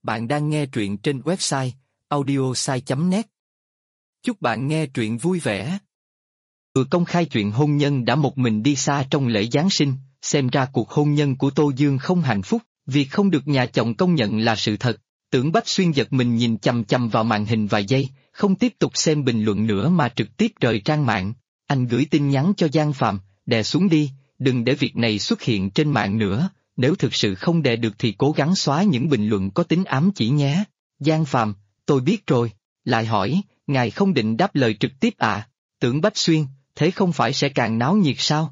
Bạn đang nghe truyện trên website audiosai.net. Chúc bạn nghe truyện vui vẻ. Vừa công khai chuyện hôn nhân đã một mình đi xa trong lễ Giáng sinh, xem ra cuộc hôn nhân của Tô Dương không hạnh phúc, việc không được nhà chồng công nhận là sự thật. Tưởng Bách Xuyên giật mình nhìn chằm chằm vào màn hình vài giây, không tiếp tục xem bình luận nữa mà trực tiếp rời trang mạng. Anh gửi tin nhắn cho Giang Phạm, đè xuống đi, đừng để việc này xuất hiện trên mạng nữa. Nếu thực sự không đè được thì cố gắng xóa những bình luận có tính ám chỉ nhé. Giang Phạm, tôi biết rồi. Lại hỏi, ngài không định đáp lời trực tiếp à? Tưởng Bách Xuyên, thế không phải sẽ càng náo nhiệt sao?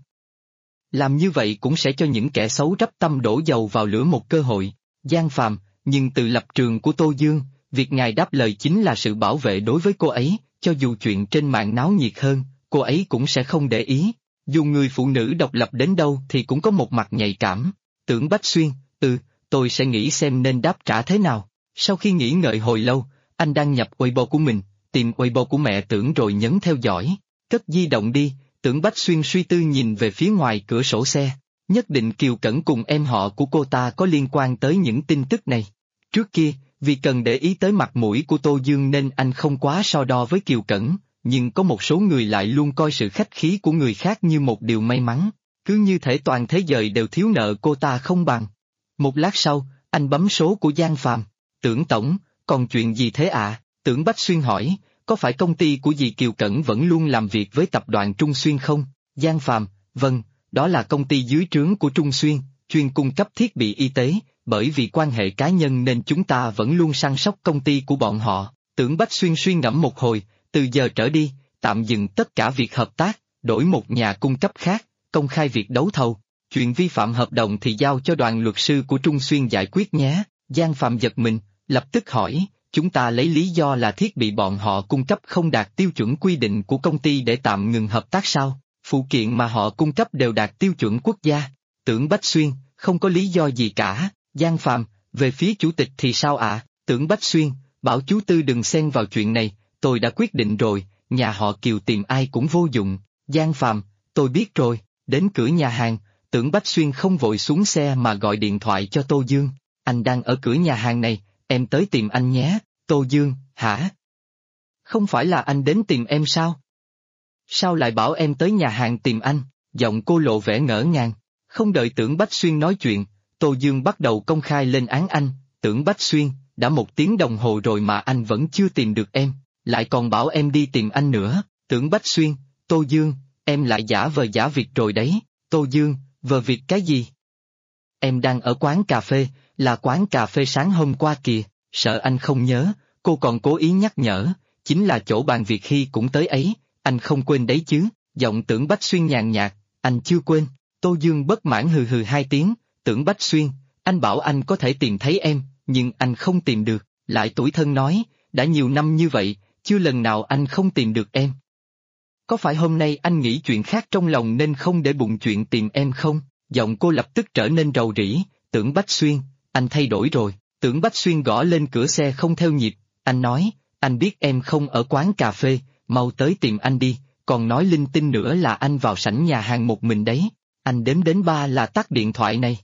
Làm như vậy cũng sẽ cho những kẻ xấu rắp tâm đổ dầu vào lửa một cơ hội. Giang Phạm, nhưng từ lập trường của Tô Dương, việc ngài đáp lời chính là sự bảo vệ đối với cô ấy, cho dù chuyện trên mạng náo nhiệt hơn, cô ấy cũng sẽ không để ý. Dù người phụ nữ độc lập đến đâu thì cũng có một mặt nhạy cảm. Tưởng Bách Xuyên, tôi sẽ nghĩ xem nên đáp trả thế nào. Sau khi nghĩ ngợi hồi lâu, anh đăng nhập Weibo của mình, tìm Weibo của mẹ Tưởng rồi nhấn theo dõi. Cất di động đi, Tưởng Bách Xuyên suy tư nhìn về phía ngoài cửa sổ xe. Nhất định Kiều Cẩn cùng em họ của cô ta có liên quan tới những tin tức này. Trước kia, vì cần để ý tới mặt mũi của Tô Dương nên anh không quá so đo với Kiều Cẩn, nhưng có một số người lại luôn coi sự khách khí của người khác như một điều may mắn. Cứ như thể toàn thế giới đều thiếu nợ cô ta không bằng. Một lát sau, anh bấm số của Giang Phạm. Tưởng tổng, còn chuyện gì thế ạ? Tưởng Bách Xuyên hỏi, có phải công ty của dì Kiều Cẩn vẫn luôn làm việc với tập đoàn Trung Xuyên không? Giang Phạm, vâng, đó là công ty dưới trướng của Trung Xuyên, chuyên cung cấp thiết bị y tế, bởi vì quan hệ cá nhân nên chúng ta vẫn luôn săn sóc công ty của bọn họ. Tưởng Bách Xuyên suy ngẫm một hồi, từ giờ trở đi, tạm dừng tất cả việc hợp tác, đổi một nhà cung cấp khác. Công khai việc đấu thầu, chuyện vi phạm hợp đồng thì giao cho đoàn luật sư của Trung Xuyên giải quyết nhé. Giang Phạm giật mình, lập tức hỏi, chúng ta lấy lý do là thiết bị bọn họ cung cấp không đạt tiêu chuẩn quy định của công ty để tạm ngừng hợp tác sao? Phụ kiện mà họ cung cấp đều đạt tiêu chuẩn quốc gia. Tưởng Bách Xuyên, không có lý do gì cả. Giang Phạm, về phía chủ tịch thì sao ạ? Tưởng Bách Xuyên, bảo chú Tư đừng xen vào chuyện này, tôi đã quyết định rồi, nhà họ Kiều tìm ai cũng vô dụng. Giang Phạm, tôi biết rồi. Đến cửa nhà hàng, Tưởng Bách Xuyên không vội xuống xe mà gọi điện thoại cho Tô Dương. Anh đang ở cửa nhà hàng này, em tới tìm anh nhé. Tô Dương, hả? Không phải là anh đến tìm em sao? Sao lại bảo em tới nhà hàng tìm anh? Giọng cô lộ vẻ ngỡ ngàng. Không đợi Tưởng Bách Xuyên nói chuyện, Tô Dương bắt đầu công khai lên án anh. Tưởng Bách Xuyên, đã 1 tiếng đồng hồ rồi mà anh vẫn chưa tìm được em, lại còn bảo em đi tìm anh nữa. Tưởng Bách Xuyên, Tô Dương, em lại giả vờ giả việc rồi đấy. Tô Dương, vờ việc cái gì? Em đang ở quán cà phê, là quán cà phê sáng hôm qua kìa, sợ anh không nhớ, cô còn cố ý nhắc nhở, chính là chỗ bàn việc khi cũng tới ấy, anh không quên đấy chứ. Giọng Tưởng Bách Xuyên nhàn nhạt, anh chưa quên. Tô Dương bất mãn hừ hừ 2 tiếng, Tưởng Bách Xuyên, anh bảo anh có thể tìm thấy em, nhưng anh không tìm được, lại tủi thân nói, đã nhiều năm như vậy, chưa lần nào anh không tìm được em. Có phải hôm nay anh nghĩ chuyện khác trong lòng nên không để bụng chuyện tìm em không? Giọng cô lập tức trở nên rầu rĩ. Tưởng Bách Xuyên, anh thay đổi rồi. Tưởng Bách Xuyên gõ lên cửa xe không theo nhịp, anh nói, anh biết em không ở quán cà phê, mau tới tìm anh đi, còn nói linh tinh nữa là anh vào sảnh nhà hàng một mình đấy. Anh đếm đến 3 là tắt điện thoại này.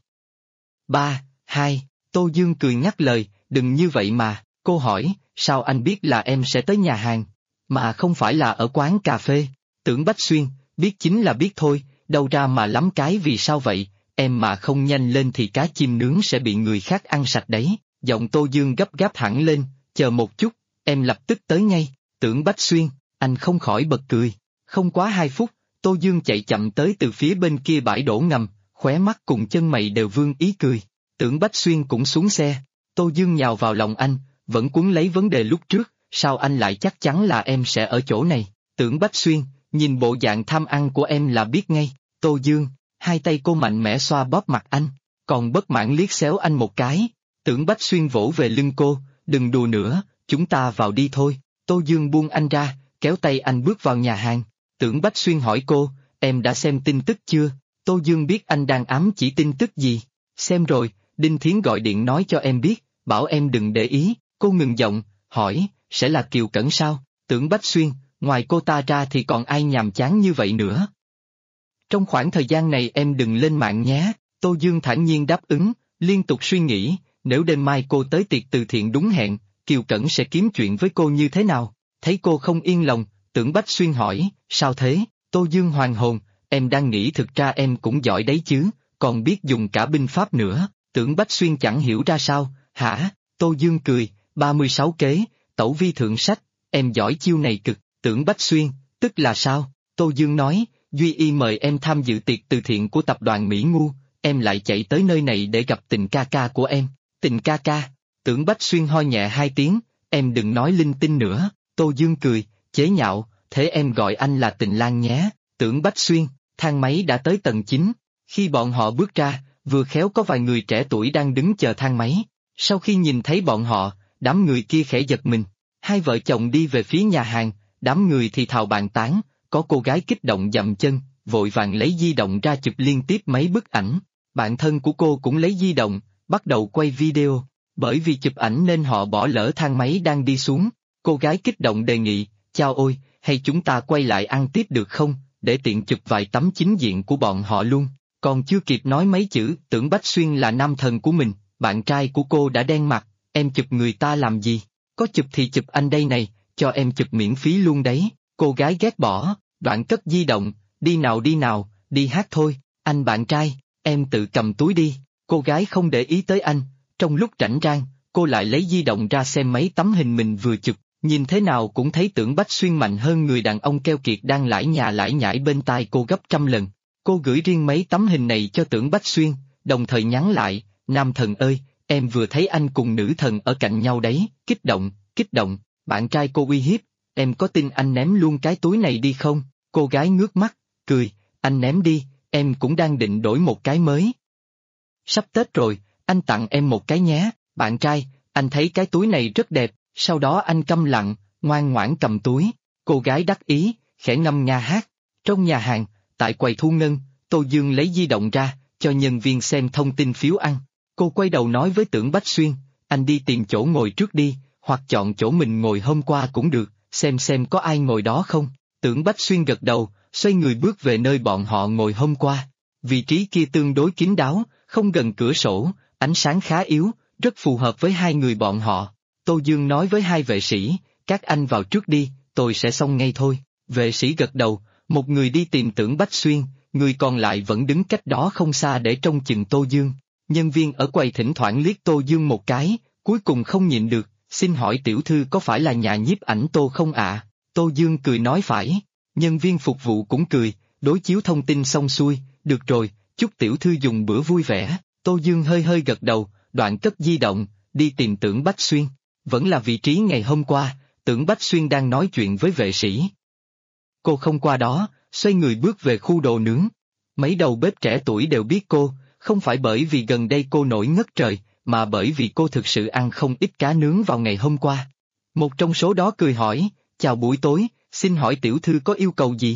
3, 2, Tô Dương cười ngắt lời, đừng như vậy mà. Cô hỏi, sao anh biết là em sẽ tới nhà hàng, mà không phải là ở quán cà phê? Tưởng Bách Xuyên, biết chính là biết thôi, đâu ra mà lắm cái vì sao vậy, em mà không nhanh lên thì cá chim nướng sẽ bị người khác ăn sạch đấy. Giọng Tô Dương gấp gáp hẳn lên, chờ một chút, em lập tức tới ngay. Tưởng Bách Xuyên, anh không khỏi bật cười. Không quá 2 phút, Tô Dương chạy chậm tới từ phía bên kia bãi đổ ngầm, khóe mắt cùng chân mày đều vương ý cười. Tưởng Bách Xuyên cũng xuống xe. Tô Dương nhào vào lòng anh, vẫn cuốn lấy vấn đề lúc trước, sao anh lại chắc chắn là em sẽ ở chỗ này? Tưởng Bách Xuyên, nhìn bộ dạng tham ăn của em là biết ngay. Tô Dương, 2 tay cô mạnh mẽ xoa bóp mặt anh, còn bất mãn liếc xéo anh một cái. Tưởng Bách Xuyên vỗ về lưng cô, đừng đùa nữa, chúng ta vào đi thôi. Tô Dương buông anh ra, kéo tay anh bước vào nhà hàng. Tưởng Bách Xuyên hỏi cô, em đã xem tin tức chưa? Tô Dương biết anh đang ám chỉ tin tức gì. Xem rồi, Đinh Thiến gọi điện nói cho em biết, bảo em đừng để ý. Cô ngừng giọng, hỏi, sẽ là Kiều Cẩn sao? Tưởng Bách Xuyên, ngoài cô ta ra thì còn ai nhàm chán như vậy nữa? Trong khoảng thời gian này em đừng lên mạng nhé. Tô Dương thản nhiên đáp ứng, liên tục suy nghĩ, nếu đêm mai cô tới tiệc từ thiện đúng hẹn, Kiều Cẩn sẽ kiếm chuyện với cô như thế nào? Thấy cô không yên lòng, Tưởng Bách Xuyên hỏi, sao thế? Tô Dương hoàn hồn, em đang nghĩ thực ra em cũng giỏi đấy chứ, còn biết dùng cả binh pháp nữa. Tưởng Bách Xuyên chẳng hiểu ra sao, hả? Tô Dương cười, 36 kế, tẩu vi thượng sách, em giỏi chiêu này cực. Tưởng Bách Xuyên, tức là sao? Tô Dương nói, Duy Y mời em tham dự tiệc từ thiện của tập đoàn Mỹ Ngu, em lại chạy tới nơi này để gặp Tình ca ca của em. Tình ca ca? Tưởng Bách Xuyên ho nhẹ 2 tiếng, em đừng nói linh tinh nữa. Tô Dương cười, chế nhạo, thế em gọi anh là Tình Lang nhé. Tưởng Bách Xuyên, thang máy đã tới tầng 9. Khi bọn họ bước ra, vừa khéo có vài người trẻ tuổi đang đứng chờ thang máy. Sau khi nhìn thấy bọn họ, đám người kia khẽ giật mình. Hai vợ chồng đi về phía nhà hàng, đám người thì thào bàn tán, có cô gái kích động dậm chân, vội vàng lấy di động ra chụp liên tiếp mấy bức ảnh. Bạn thân của cô cũng lấy di động, bắt đầu quay video. Bởi vì chụp ảnh nên họ bỏ lỡ thang máy đang đi xuống. Cô gái kích động đề nghị, chao ôi, hay chúng ta quay lại ăn tiếp được không, để tiện chụp vài tấm chính diện của bọn họ luôn. Còn chưa kịp nói mấy chữ, Tưởng Bách Xuyên là nam thần của mình, bạn trai của cô đã đen mặt, em chụp người ta làm gì? Có chụp thì chụp anh đây này, cho em chụp miễn phí luôn đấy. Cô gái ghét bỏ, đoạn cất di động, đi nào, đi hát thôi, anh bạn trai, em tự cầm túi đi. Cô gái không để ý tới anh, trong lúc rảnh rang, cô lại lấy di động ra xem mấy tấm hình mình vừa chụp, nhìn thế nào cũng thấy Tưởng Bách Xuyên mạnh hơn người đàn ông keo kiệt đang lải nhà lải nhải bên tai cô gấp trăm lần. Cô gửi riêng mấy tấm hình này cho Tưởng Bách Xuyên, đồng thời nhắn lại, nam thần ơi, em vừa thấy anh cùng nữ thần ở cạnh nhau đấy, kích động, bạn trai cô uy hiếp, em có tin anh ném luôn cái túi này đi không? Cô gái ngước mắt, cười, anh ném đi, em cũng đang định đổi một cái mới. Sắp Tết rồi, anh tặng em một cái nhé, bạn trai, anh thấy cái túi này rất đẹp, sau đó anh câm lặng, ngoan ngoãn cầm túi. Cô gái đắc ý, khẽ ngâm nga hát. Trong nhà hàng, tại quầy thu ngân, Tô Dương lấy di động ra, cho nhân viên xem thông tin phiếu ăn. Cô quay đầu nói với Tưởng Bách Xuyên, anh đi tìm chỗ ngồi trước đi, hoặc chọn chỗ mình ngồi hôm qua cũng được, xem có ai ngồi đó không. Tưởng Bách Xuyên gật đầu, xoay người bước về nơi bọn họ ngồi hôm qua. Vị trí kia tương đối kín đáo, không gần cửa sổ, ánh sáng khá yếu, rất phù hợp với hai người bọn họ. Tô Dương nói với hai vệ sĩ, các anh vào trước đi, tôi sẽ xong ngay thôi. Vệ sĩ gật đầu, một người đi tìm Tưởng Bách Xuyên, người còn lại vẫn đứng cách đó không xa để trông chừng Tô Dương. Nhân viên ở quầy thỉnh thoảng liếc Tô Dương một cái, cuối cùng không nhịn được, xin hỏi tiểu thư có phải là nhà nhiếp ảnh Tô không ạ? Tô Dương cười nói phải. Nhân viên phục vụ cũng cười, đối chiếu thông tin xong xuôi, được rồi, chúc tiểu thư dùng bữa vui vẻ. Tô Dương hơi gật đầu, đoạn cất di động, đi tìm Tưởng Bách Xuyên. Vẫn là vị trí ngày hôm qua, Tưởng Bách Xuyên đang nói chuyện với vệ sĩ. Cô không qua đó, xoay người bước về khu đồ nướng. Mấy đầu bếp trẻ tuổi đều biết cô, không phải bởi vì gần đây cô nổi ngất trời, mà bởi vì cô thực sự ăn không ít cá nướng vào ngày hôm qua. Một trong số đó cười hỏi, chào buổi tối, xin hỏi tiểu thư có yêu cầu gì?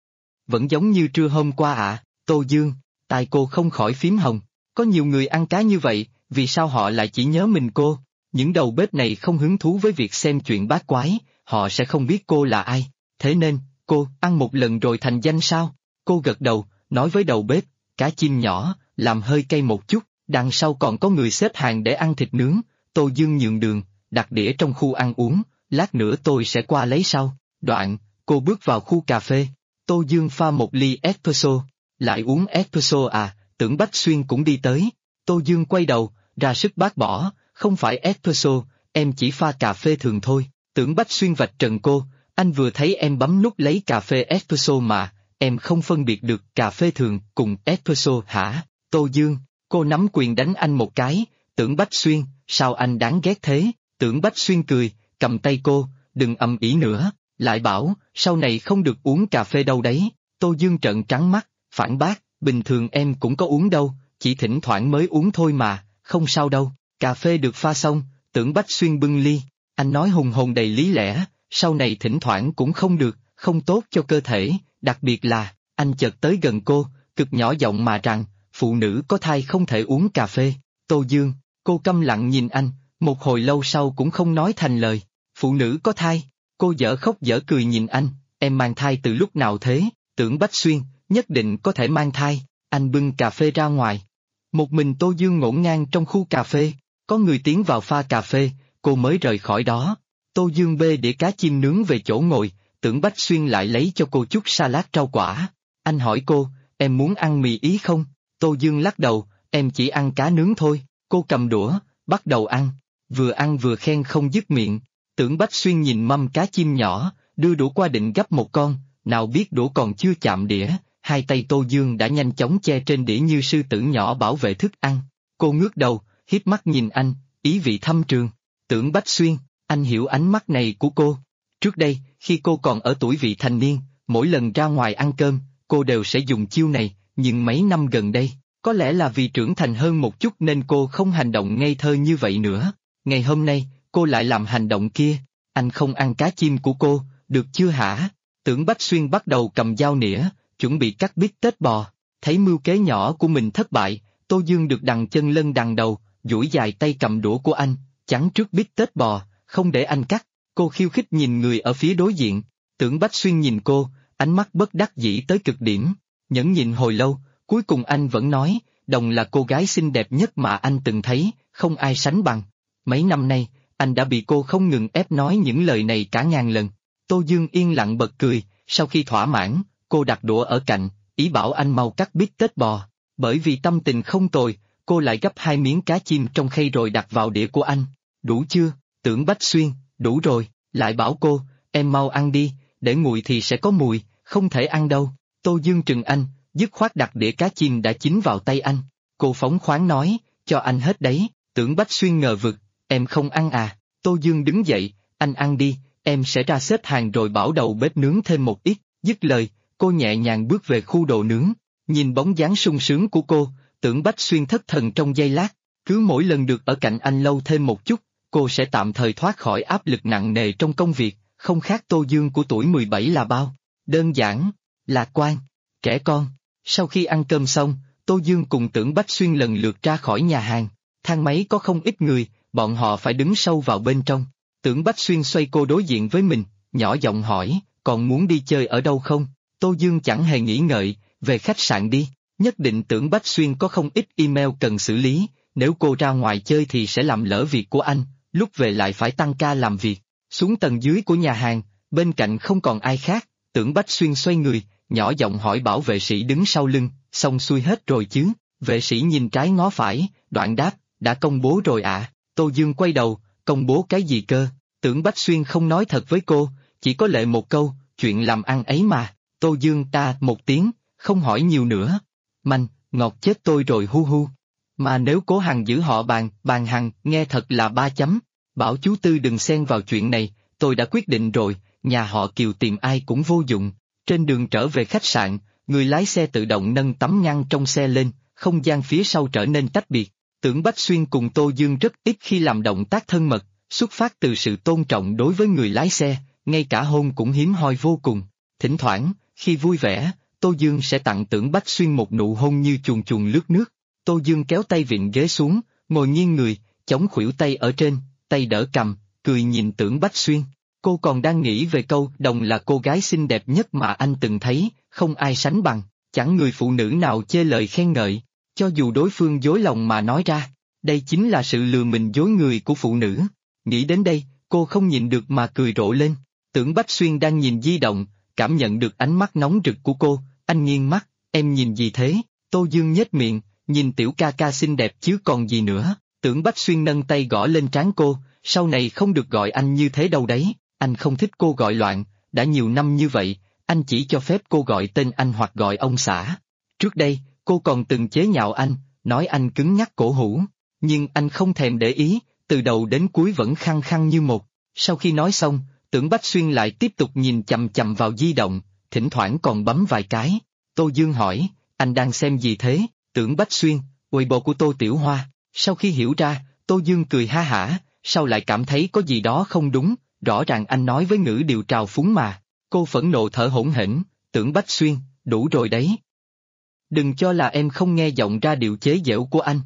Vẫn giống như trưa hôm qua ạ, Tô Dương, tai cô không khỏi phím hồng. Có nhiều người ăn cá như vậy, vì sao họ lại chỉ nhớ mình cô? Những đầu bếp này không hứng thú với việc xem chuyện bát quái, họ sẽ không biết cô là ai. Thế nên, cô ăn một lần rồi thành danh sao? Cô gật đầu, nói với đầu bếp, cá chim nhỏ, làm hơi cay một chút, đằng sau còn có người xếp hàng để ăn thịt nướng. Tô Dương nhường đường, đặt đĩa trong khu ăn uống, lát nữa tôi sẽ qua lấy sau. Đoạn, cô bước vào khu cà phê. Tô Dương pha một ly espresso, lại uống espresso à, Tưởng Bách Xuyên cũng đi tới. Tô Dương quay đầu, ra sức bác bỏ, không phải espresso, em chỉ pha cà phê thường thôi. Tưởng Bách Xuyên vạch trần cô, anh vừa thấy em bấm nút lấy cà phê espresso mà, em không phân biệt được cà phê thường cùng espresso hả? Tô Dương, cô nắm quyền đánh anh một cái, Tưởng Bách Xuyên, sao anh đáng ghét thế? Tưởng Bách Xuyên cười, cầm tay cô, đừng ầm ĩ nữa, lại bảo, sau này không được uống cà phê đâu đấy. Tô Dương trợn trắng mắt, phản bác, bình thường em cũng có uống đâu, chỉ thỉnh thoảng mới uống thôi mà, không sao đâu. Cà phê được pha xong, Tưởng Bách Xuyên bưng ly, anh nói hùng hồn đầy lý lẽ, sau này thỉnh thoảng cũng không được, không tốt cho cơ thể, đặc biệt là, anh chợt tới gần cô, cực nhỏ giọng mà rằng, phụ nữ có thai không thể uống cà phê. Tô Dương, cô câm lặng nhìn anh, một hồi lâu sau cũng không nói thành lời. Phụ nữ có thai? Cô dở khóc dở cười nhìn anh, em mang thai từ lúc nào thế? Tưởng Bách Xuyên, nhất định có thể mang thai. Anh bưng cà phê ra ngoài. Một mình Tô Dương ngổn ngang trong khu cà phê, Có người tiến vào pha cà phê, cô mới rời khỏi đó. Tô Dương bê đĩa cá chim nướng về chỗ ngồi, Tưởng Bách Xuyên lại lấy cho cô chút salad rau quả. Anh hỏi cô, em muốn ăn mì Ý không? Tô Dương lắc đầu, em chỉ ăn cá nướng thôi. Cô cầm đũa, bắt đầu ăn vừa khen không dứt miệng. Tưởng Bách Xuyên nhìn mâm cá chim nhỏ, đưa đũa qua định gắp một con, nào biết đũa còn chưa chạm đĩa, hai tay Tô Dương đã nhanh chóng che trên đĩa như sư tử nhỏ bảo vệ thức ăn. Cô ngước đầu, hiếp mắt nhìn anh, ý vị thâm trường. Tưởng Bách Xuyên, anh hiểu ánh mắt này của cô. Trước đây, khi cô còn ở tuổi vị thành niên, mỗi lần ra ngoài ăn cơm, cô đều sẽ dùng chiêu này, nhưng mấy năm gần đây, có lẽ là vì trưởng thành hơn một chút nên cô không hành động ngây thơ như vậy nữa. Ngày hôm nay, cô lại làm hành động kia. Anh không ăn cá chim của cô, được chưa hả? Tưởng Bách Xuyên bắt đầu cầm dao nĩa, chuẩn bị cắt bít tết bò. Thấy mưu kế nhỏ của mình thất bại, Tô Dương được đằng chân lân đằng đầu, duỗi dài tay cầm đũa của anh, chắn trước bít tết bò, không để anh cắt. Cô khiêu khích nhìn người ở phía đối diện. Tưởng Bách Xuyên nhìn cô, ánh mắt bất đắc dĩ tới cực điểm. Nhẫn nhịn hồi lâu, cuối cùng anh vẫn nói, Đồng là cô gái xinh đẹp nhất mà anh từng thấy, không ai sánh bằng. Mấy năm nay, anh đã bị cô không ngừng ép nói những lời này cả ngàn lần. Tô Dương yên lặng bật cười, sau khi thỏa mãn, cô đặt đũa ở cạnh, ý bảo anh mau cắt bít tết bò. Bởi vì tâm tình không tồi, cô lại gấp 2 miếng cá chim trong khay rồi đặt vào đĩa của anh. Đủ chưa? Tưởng Bách Xuyên, đủ rồi, lại bảo cô, em mau ăn đi, để nguội thì sẽ có mùi, không thể ăn đâu. Tô Dương trừng anh, dứt khoát đặt đĩa cá chim đã chín vào tay anh. Cô phóng khoáng nói, cho anh hết đấy. Tưởng Bách Xuyên ngờ vực, em không ăn à? Tô Dương đứng dậy, anh ăn đi, em sẽ ra xếp hàng rồi bảo đầu bếp nướng thêm một ít. Dứt lời, cô nhẹ nhàng bước về khu đồ nướng. Nhìn bóng dáng sung sướng của cô, Tưởng Bách Xuyên thất thần trong giây lát. Cứ mỗi lần được ở cạnh anh lâu thêm một chút, cô sẽ tạm thời thoát khỏi áp lực nặng nề trong công việc, không khác Tô Dương của tuổi 17 là bao. Đơn giản, lạc quan, trẻ con. Sau khi ăn cơm xong, Tô Dương cùng Tưởng Bách Xuyên lần lượt ra khỏi nhà hàng. Thang máy có không ít người, bọn họ phải đứng sâu vào bên trong. Tưởng Bách Xuyên xoay cô đối diện với mình, nhỏ giọng hỏi, còn muốn đi chơi ở đâu không? Tô Dương chẳng hề nghĩ ngợi, về khách sạn đi. Nhất định Tưởng Bách Xuyên có không ít email cần xử lý, nếu cô ra ngoài chơi thì sẽ làm lỡ việc của anh, lúc về lại phải tăng ca làm việc. Xuống tầng dưới của nhà hàng, bên cạnh không còn ai khác, Tưởng Bách Xuyên xoay người, nhỏ giọng hỏi bảo vệ sĩ đứng sau lưng, xong xuôi hết rồi chứ? Vệ sĩ nhìn trái ngó phải, đoạn đáp, đã công bố rồi ạ. Tô Dương quay đầu, công bố cái gì cơ? Tưởng Bách Xuyên không nói thật với cô, chỉ có lệ một câu, chuyện làm ăn ấy mà. Tô Dương ta một tiếng, không hỏi nhiều nữa. Manh, ngọt chết tôi rồi hu hu. Mà nếu Cố Hằng giữ họ Bàn Hằng, nghe thật là 3 chấm. Bảo chú Tư đừng xen vào chuyện này, tôi đã quyết định rồi, nhà họ Kiều tìm ai cũng vô dụng. Trên đường trở về khách sạn, người lái xe tự động nâng tấm ngăn trong xe lên, không gian phía sau trở nên tách biệt. Tưởng Bách Xuyên cùng Tô Dương rất ít khi làm động tác thân mật, xuất phát từ sự tôn trọng đối với người lái xe, ngay cả hôn cũng hiếm hoi vô cùng. Thỉnh thoảng, khi vui vẻ, Tô Dương sẽ tặng Tưởng Bách Xuyên một nụ hôn như chuồn chuồn lướt nước. Tô Dương kéo tay vịn ghế xuống, ngồi nghiêng người, chống khuỷu tay ở trên, tay đỡ cằm, cười nhìn Tưởng Bách Xuyên. Cô còn đang nghĩ về câu Đồng là cô gái xinh đẹp nhất mà anh từng thấy, không ai sánh bằng, chẳng người phụ nữ nào chê lời khen ngợi, cho dù đối phương dối lòng mà nói ra. Đây chính là sự lừa mình dối người của phụ nữ. Nghĩ đến đây, cô không nhịn được mà cười rộ lên. Tưởng Bách Xuyên đang nhìn di động, cảm nhận được ánh mắt nóng rực của cô, anh nghiêng mắt, em nhìn gì thế? Tô Dương nhếch miệng, nhìn tiểu ca ca xinh đẹp chứ còn gì nữa. Tưởng Bách Xuyên nâng tay gõ lên trán cô, sau này không được gọi anh như thế đâu đấy, anh không thích cô gọi loạn, đã nhiều năm như vậy, anh chỉ cho phép cô gọi tên anh hoặc gọi ông xã. Trước đây, cô còn từng chế nhạo anh, nói anh cứng nhắc cổ hủ, nhưng anh không thèm để ý, từ đầu đến cuối vẫn khăng khăng như một. Sau khi nói xong, Tưởng Bách Xuyên lại tiếp tục nhìn chằm chằm vào di động, thỉnh thoảng còn bấm vài cái. Tô Dương hỏi, anh đang xem gì thế? Tưởng Bách Xuyên, Weibo của Tô Tiểu Hoa. Sau khi hiểu ra, Tô Dương cười ha hả, sau lại cảm thấy có gì đó không đúng, rõ ràng anh nói với ngữ điệu trào phúng mà. Cô phẫn nộ thở hổn hển, Tưởng Bách Xuyên, đủ rồi đấy. Đừng cho là em không nghe giọng ra điệu chế giễu của anh.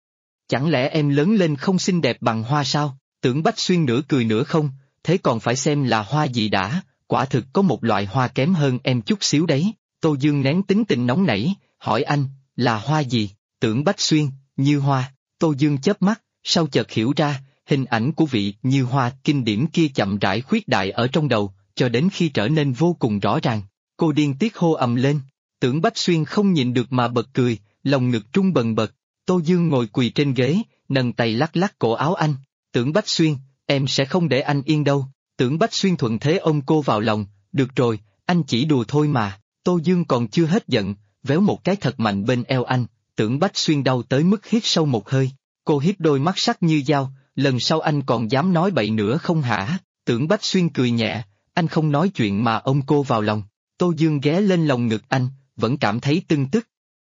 Chẳng lẽ em lớn lên không xinh đẹp bằng Hoa sao? Tưởng Bách Xuyên nửa cười nửa không, thế còn phải xem là hoa gì đã, quả thực có một loại hoa kém hơn em chút xíu đấy. Tô Dương nén tính tình nóng nảy, hỏi anh, là hoa gì? Tưởng Bách Xuyên, như hoa. Tô Dương chớp mắt, sau chợt hiểu ra, hình ảnh của vị Như Hoa kinh điển kia chậm rãi khuyết đại ở trong đầu, cho đến khi trở nên vô cùng rõ ràng. Cô điên tiết hô ầm lên, Tưởng Bách Xuyên không nhịn được mà bật cười, lòng ngực trung bần bật. Tô Dương ngồi quỳ trên ghế, nâng tay lắc lắc cổ áo anh. Tưởng Bách Xuyên, em sẽ không để anh yên đâu. Tưởng Bách Xuyên thuận thế ôm cô vào lòng, được rồi, anh chỉ đùa thôi mà. Tô Dương còn chưa hết giận, véo một cái thật mạnh bên eo anh. Tưởng Bách Xuyên đau tới mức hít sâu một hơi. Cô hiếp đôi mắt sắc như dao, lần sau anh còn dám nói bậy nữa không hả? Tưởng Bách Xuyên cười nhẹ, anh không nói chuyện mà ôm cô vào lòng. Tô Dương ghé lên lòng ngực anh, vẫn cảm thấy tưng tức.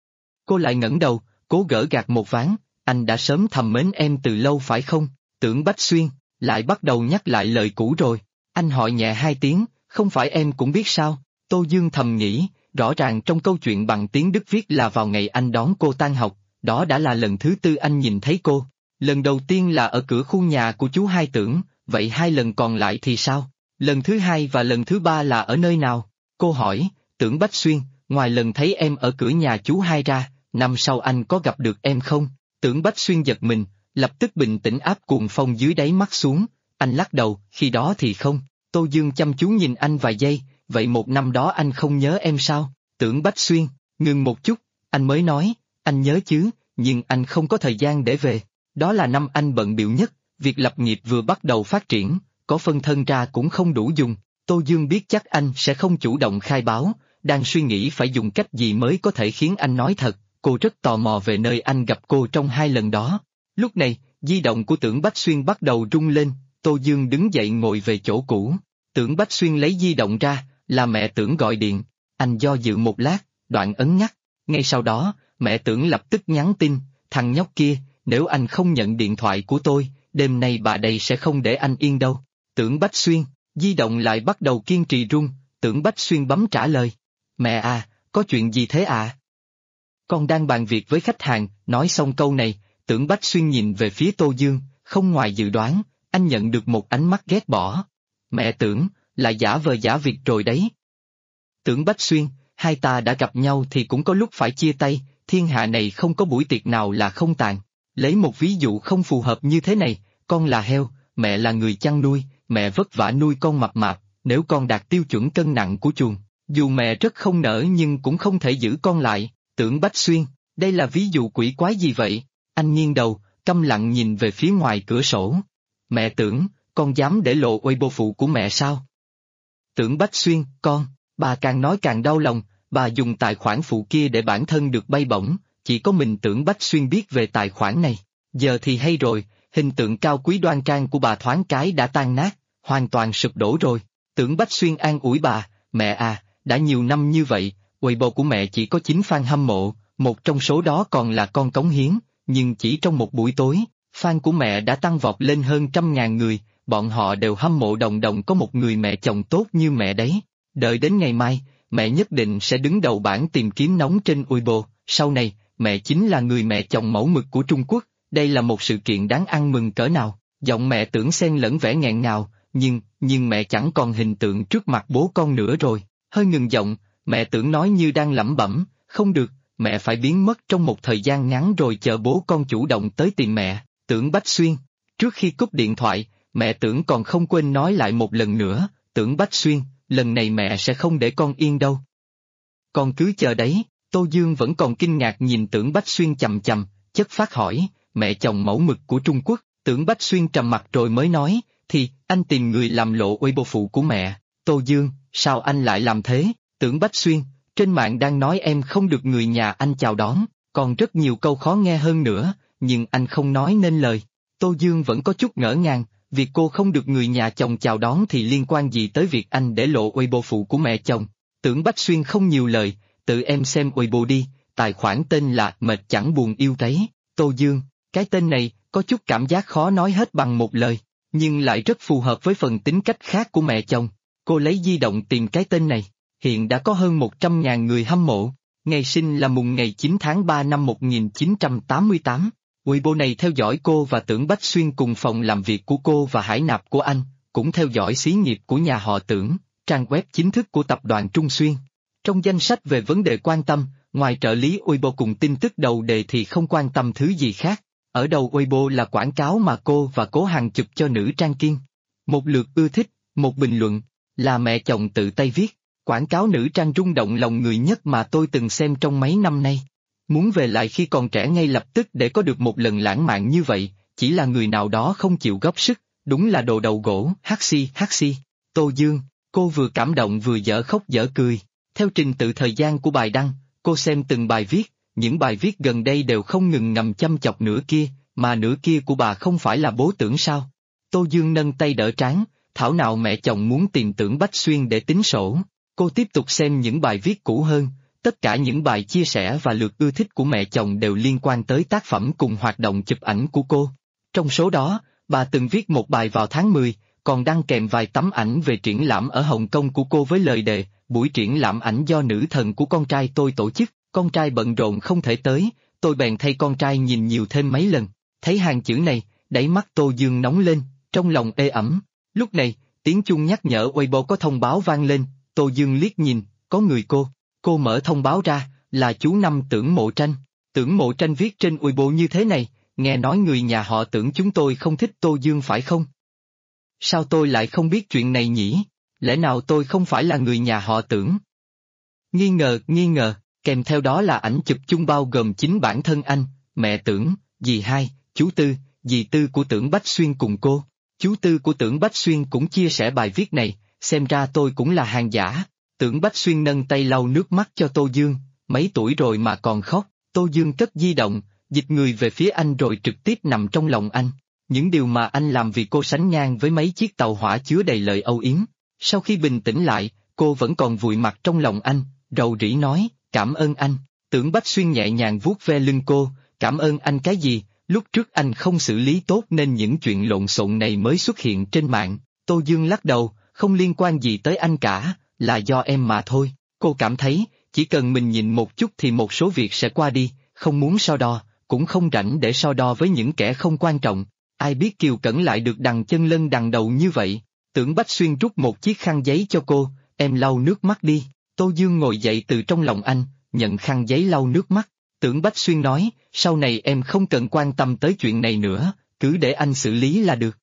Cô lại ngẩng đầu, cố gỡ gạt một ván, anh đã sớm thầm mến em từ lâu phải không? Tưởng Bách Xuyên, lại bắt đầu nhắc lại lời cũ rồi. Anh hỏi nhẹ hai tiếng, không phải em cũng biết sao? Tô Dương thầm nghĩ, rõ ràng trong câu chuyện bằng tiếng Đức viết là vào ngày anh đón cô tan học, đó đã là lần thứ tư anh nhìn thấy cô. Lần đầu tiên là ở cửa khu nhà của chú Hai Tưởng, vậy hai lần còn lại thì sao? Lần thứ hai và lần thứ ba là ở nơi nào? Cô hỏi, Tưởng Bách Xuyên, ngoài lần thấy em ở cửa nhà chú Hai ra, năm sau anh có gặp được em không? Tưởng Bách Xuyên giật mình, lập tức bình tĩnh áp cuồng phong dưới đáy mắt xuống, anh lắc đầu, khi đó thì không. Tô Dương chăm chú nhìn anh vài giây, vậy một năm đó anh không nhớ em sao? Tưởng Bách Xuyên, ngừng một chút, anh mới nói, anh nhớ chứ, nhưng anh không có thời gian để về. Đó là năm anh bận bịu nhất, việc lập nghiệp vừa bắt đầu phát triển, có phân thân ra cũng không đủ dùng. Tô Dương biết chắc anh sẽ không chủ động khai báo, đang suy nghĩ phải dùng cách gì mới có thể khiến anh nói thật. Cô rất tò mò về nơi anh gặp cô trong hai lần đó. Lúc này, di động của Tưởng Bách Xuyên bắt đầu rung lên, Tô Dương đứng dậy ngồi về chỗ cũ. Tưởng Bách Xuyên lấy di động ra, là mẹ Tưởng gọi điện. Anh do dự một lát, đoạn ấn nhắc. Ngay sau đó, mẹ Tưởng lập tức nhắn tin, thằng nhóc kia, nếu anh không nhận điện thoại của tôi, đêm nay bà đây sẽ không để anh yên đâu. Tưởng Bách Xuyên, di động lại bắt đầu kiên trì rung, Tưởng Bách Xuyên bấm trả lời. Mẹ à, có chuyện gì thế à? Con đang bàn việc với khách hàng, nói xong câu này, Tưởng Bách Xuyên nhìn về phía Tô Dương, không ngoài dự đoán, anh nhận được một ánh mắt ghét bỏ. Mẹ Tưởng, là giả vờ giả việc rồi đấy. Tưởng Bách Xuyên, hai ta đã gặp nhau thì cũng có lúc phải chia tay, thiên hạ này không có buổi tiệc nào là không tàn. Lấy một ví dụ không phù hợp như thế này, con là heo, mẹ là người chăn nuôi, mẹ vất vả nuôi con mập mạp, nếu con đạt tiêu chuẩn cân nặng của chuồng, dù mẹ rất không nỡ nhưng cũng không thể giữ con lại. Tưởng Bách Xuyên, đây là ví dụ quỷ quái gì vậy? Anh nghiêng đầu, câm lặng nhìn về phía ngoài cửa sổ. Mẹ Tưởng, con dám để lộ Weibo phụ của mẹ sao? Tưởng Bách Xuyên, con, bà càng nói càng đau lòng, bà dùng tài khoản phụ kia để bản thân được bay bổng, chỉ có mình Tưởng Bách Xuyên biết về tài khoản này. Giờ thì hay rồi, hình tượng cao quý đoan trang của bà thoáng cái đã tan nát, hoàn toàn sụp đổ rồi. Tưởng Bách Xuyên an ủi bà, mẹ à, đã nhiều năm như vậy, Weibo của mẹ chỉ có 9 fan hâm mộ, một trong số đó còn là con cống hiến, nhưng chỉ trong một buổi tối, fan của mẹ đã tăng vọt lên hơn 100.000 người, bọn họ đều hâm mộ đồng đồng có một người mẹ chồng tốt như mẹ đấy. Đợi đến ngày mai, mẹ nhất định sẽ đứng đầu bảng tìm kiếm nóng trên Weibo, sau này, mẹ chính là người mẹ chồng mẫu mực của Trung Quốc, đây là một sự kiện đáng ăn mừng cỡ nào. Giọng mẹ Tưởng xen lẫn vẻ nghẹn ngào, nhưng mẹ chẳng còn hình tượng trước mặt bố con nữa rồi. Hơi ngừng giọng, mẹ Tưởng nói như đang lẩm bẩm, không được, mẹ phải biến mất trong một thời gian ngắn rồi chờ bố con chủ động tới tìm mẹ. Tưởng Bách Xuyên, trước khi cúp điện thoại, mẹ Tưởng còn không quên nói lại một lần nữa, Tưởng Bách Xuyên, lần này mẹ sẽ không để con yên đâu. Con cứ chờ đấy. Tô Dương vẫn còn kinh ngạc nhìn Tưởng Bách Xuyên chằm chằm, chất phác hỏi, mẹ chồng mẫu mực của Trung Quốc. Tưởng Bách Xuyên trầm mặt rồi mới nói, thì, anh tìm người làm lộ Weibo phụ của mẹ. Tô Dương, sao anh lại làm thế? Tưởng Bách Xuyên, trên mạng đang nói em không được người nhà anh chào đón, còn rất nhiều câu khó nghe hơn nữa, nhưng anh không nói nên lời. Tô Dương vẫn có chút ngỡ ngàng, việc cô không được người nhà chồng chào đón thì liên quan gì tới việc anh để lộ Weibo phụ của mẹ chồng. Tưởng Bách Xuyên không nhiều lời, tự em xem Weibo đi, tài khoản tên là Mệt Chẳng Buồn Yêu đấy. Tô Dương, cái tên này, có chút cảm giác khó nói hết bằng một lời, nhưng lại rất phù hợp với phần tính cách khác của mẹ chồng. Cô lấy di động tìm cái tên này, hiện đã có hơn 100.000 người hâm mộ. Ngày sinh là mùng ngày 9 tháng 3 năm 1988. Weibo này theo dõi cô và Tưởng Bách Xuyên cùng phòng làm việc của cô và hải nạp của anh, cũng theo dõi xí nghiệp của nhà họ Tưởng, trang web chính thức của tập đoàn Trung Xuyên. Trong danh sách về vấn đề quan tâm, ngoài trợ lý Weibo cùng tin tức đầu đề thì không quan tâm thứ gì khác. Ở đầu Weibo là quảng cáo mà cô và Cố Hằng chụp cho nữ trang Kiên. Một lượt ưa thích, một bình luận, là mẹ chồng tự tay viết. Quảng cáo nữ trang rung động lòng người nhất mà tôi từng xem trong mấy năm nay. Muốn về lại khi còn trẻ ngay lập tức để có được một lần lãng mạn như vậy, chỉ là người nào đó không chịu góp sức, đúng là đồ đầu gỗ, hắc xi. Tô Dương, cô vừa cảm động vừa dở khóc dở cười. Theo trình tự thời gian của bài đăng, cô xem từng bài viết, những bài viết gần đây đều không ngừng ngầm châm chọc nửa kia, mà nửa kia của bà không phải là bố Tưởng sao? Tô Dương nâng tay đỡ trán, thảo nào mẹ chồng muốn tìm Tưởng Bách Xuyên để tính sổ. Cô tiếp tục xem những bài viết cũ hơn, tất cả những bài chia sẻ và lượt ưa thích của mẹ chồng đều liên quan tới tác phẩm cùng hoạt động chụp ảnh của cô. Trong số đó, bà từng viết một bài vào tháng 10, còn đăng kèm vài tấm ảnh về triển lãm ở Hồng Kông của cô với lời đề, buổi triển lãm ảnh do nữ thần của con trai tôi tổ chức, con trai bận rộn không thể tới, tôi bèn thay con trai nhìn nhiều thêm mấy lần. Thấy hàng chữ này, đáy mắt Tô Dương nóng lên, trong lòng ê ẩm. Lúc này, tiếng chuông nhắc nhở Weibo có thông báo vang lên, Tô Dương liếc nhìn, có người cô mở thông báo ra, là chú Năm Tưởng Mộ Tranh. Tưởng Mộ Tranh viết trên Weibo như thế này, nghe nói người nhà họ Tưởng chúng tôi không thích Tô Dương phải không? Sao tôi lại không biết chuyện này nhỉ? Lẽ nào tôi không phải là người nhà họ Tưởng? Nghi ngờ, kèm theo đó là ảnh chụp chung bao gồm chính bản thân anh, mẹ Tưởng, dì Hai, chú Tư, dì Tư của Tưởng Bách Xuyên cùng cô. Chú Tư của Tưởng Bách Xuyên cũng chia sẻ bài viết này, xem ra tôi cũng là hàng giả. Tưởng Bách Xuyên nâng tay lau nước mắt cho Tô Dương, mấy tuổi rồi mà còn khóc. Tô Dương cất di động, dịch người về phía anh rồi trực tiếp nằm trong lòng anh. Những điều mà anh làm vì cô sánh ngang với mấy chiếc tàu hỏa chứa đầy lời âu yếm. Sau khi bình tĩnh lại, cô vẫn còn vùi mặt trong lòng anh, rầu rĩ nói, cảm ơn anh. Tưởng Bách Xuyên nhẹ nhàng vuốt ve lưng cô, cảm ơn anh cái gì, lúc trước anh không xử lý tốt nên những chuyện lộn xộn này mới xuất hiện trên mạng. Tô Dương lắc đầu, không liên quan gì tới anh cả, là do em mà thôi. Cô cảm thấy, chỉ cần mình nhìn một chút thì một số việc sẽ qua đi, không muốn so đo, cũng không rảnh để so đo với những kẻ không quan trọng. Ai biết Kiều Cẩn lại được đằng chân lân đằng đầu như vậy. Tưởng Bách Xuyên rút một chiếc khăn giấy cho cô, em lau nước mắt đi. Tô Dương ngồi dậy từ trong lòng anh, nhận khăn giấy lau nước mắt. Tưởng Bách Xuyên nói, sau này em không cần quan tâm tới chuyện này nữa, cứ để anh xử lý là được.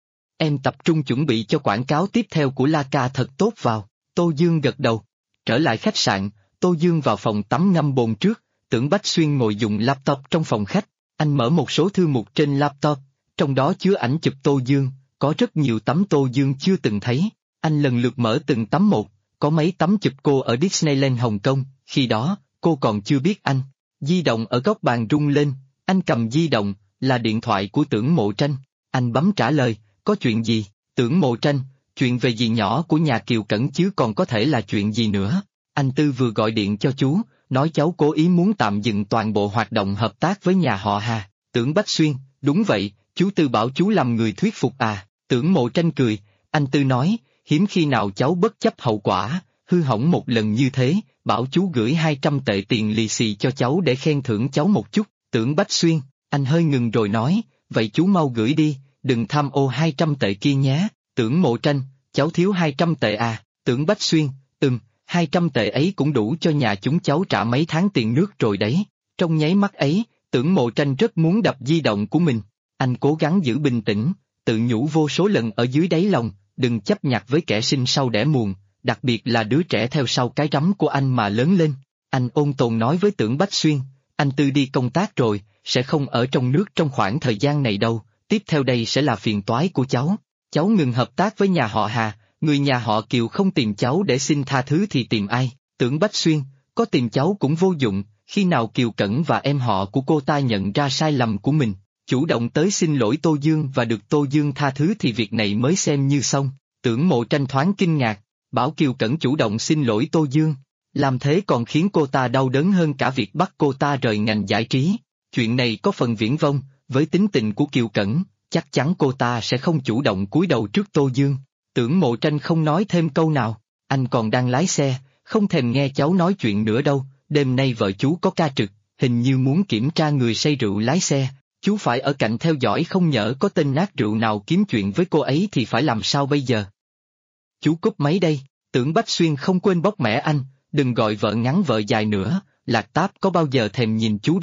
Em tập trung chuẩn bị cho quảng cáo tiếp theo của La Ca thật tốt vào. Tô Dương gật đầu. Trở lại khách sạn, Tô Dương vào phòng tắm ngâm bồn trước, Tưởng Bách Xuyên ngồi dùng laptop trong phòng khách. Anh mở một số thư mục trên laptop, trong đó chứa ảnh chụp Tô Dương, có rất nhiều tấm Tô Dương chưa từng thấy. Anh lần lượt mở từng tấm một, có mấy tấm chụp cô ở Disneyland Hồng Kông, khi đó, cô còn chưa biết anh. Di động ở góc bàn rung lên, anh cầm di động, là điện thoại của Tưởng Mộ Tranh. Anh bấm trả lời, có chuyện gì? Tưởng Mộ Tranh, chuyện về dì nhỏ của nhà Kiều Cẩn chứ còn có thể là chuyện gì nữa. Anh Tư vừa gọi điện cho chú, nói cháu cố ý muốn tạm dừng toàn bộ hoạt động hợp tác với nhà họ Hà. Tưởng Bách Xuyên, đúng vậy, chú Tư bảo chú làm người thuyết phục à. Tưởng Mộ Tranh cười, anh Tư nói, hiếm khi nào cháu bất chấp hậu quả, hư hỏng một lần như thế, bảo chú gửi 200 tệ tiền lì xì cho cháu để khen thưởng cháu một chút. Tưởng Bách Xuyên, anh hơi ngừng rồi nói, vậy chú mau gửi đi, đừng tham ô 200 tệ kia nhé. Tưởng Mộ Tranh, cháu thiếu 200 tệ à? Tưởng Bách Xuyên, 200 tệ ấy cũng đủ cho nhà chúng cháu trả mấy tháng tiền nước rồi đấy. Trong nháy mắt ấy, Tưởng Mộ Tranh rất muốn đập di động của mình. Anh cố gắng giữ bình tĩnh, tự nhủ vô số lần ở dưới đáy lòng, đừng chấp nhặt với kẻ sinh sau đẻ muộn, đặc biệt là đứa trẻ theo sau cái rắm của anh mà lớn lên. Anh ôn tồn nói với Tưởng Bách Xuyên, anh Tư đi công tác rồi, sẽ không ở trong nước trong khoảng thời gian này đâu, tiếp theo đây sẽ là phiền toái của cháu. Cháu ngừng hợp tác với nhà họ Hà, người nhà họ Kiều không tìm cháu để xin tha thứ thì tìm ai? Tưởng Bách Xuyên, có tìm cháu cũng vô dụng, khi nào Kiều Cẩn và em họ của cô ta nhận ra sai lầm của mình, chủ động tới xin lỗi Tô Dương và được Tô Dương tha thứ thì việc này mới xem như xong. Tưởng Mộ Tranh thoáng kinh ngạc, bảo Kiều Cẩn chủ động xin lỗi Tô Dương, làm thế còn khiến cô ta đau đớn hơn cả việc bắt cô ta rời ngành giải trí. Chuyện này có phần viển vông, với tính tình của Kiều Cẩn, chắc chắn cô ta sẽ không chủ động cúi đầu trước Tô Dương. Tưởng Mộ Tranh không nói thêm câu nào, anh còn đang lái xe, không thèm nghe cháu nói chuyện nữa đâu, đêm nay vợ chú có ca trực, hình như muốn kiểm tra người say rượu lái xe, chú phải ở cạnh theo dõi không nhỡ có tên nát rượu nào kiếm chuyện với cô ấy thì phải làm sao bây giờ. Chú cúp máy đây. Tưởng Bách Xuyên không quên bóc mẽ anh, đừng gọi vợ ngắn vợ dài nữa, Lạc Táp có bao giờ thèm nhìn chú đâu.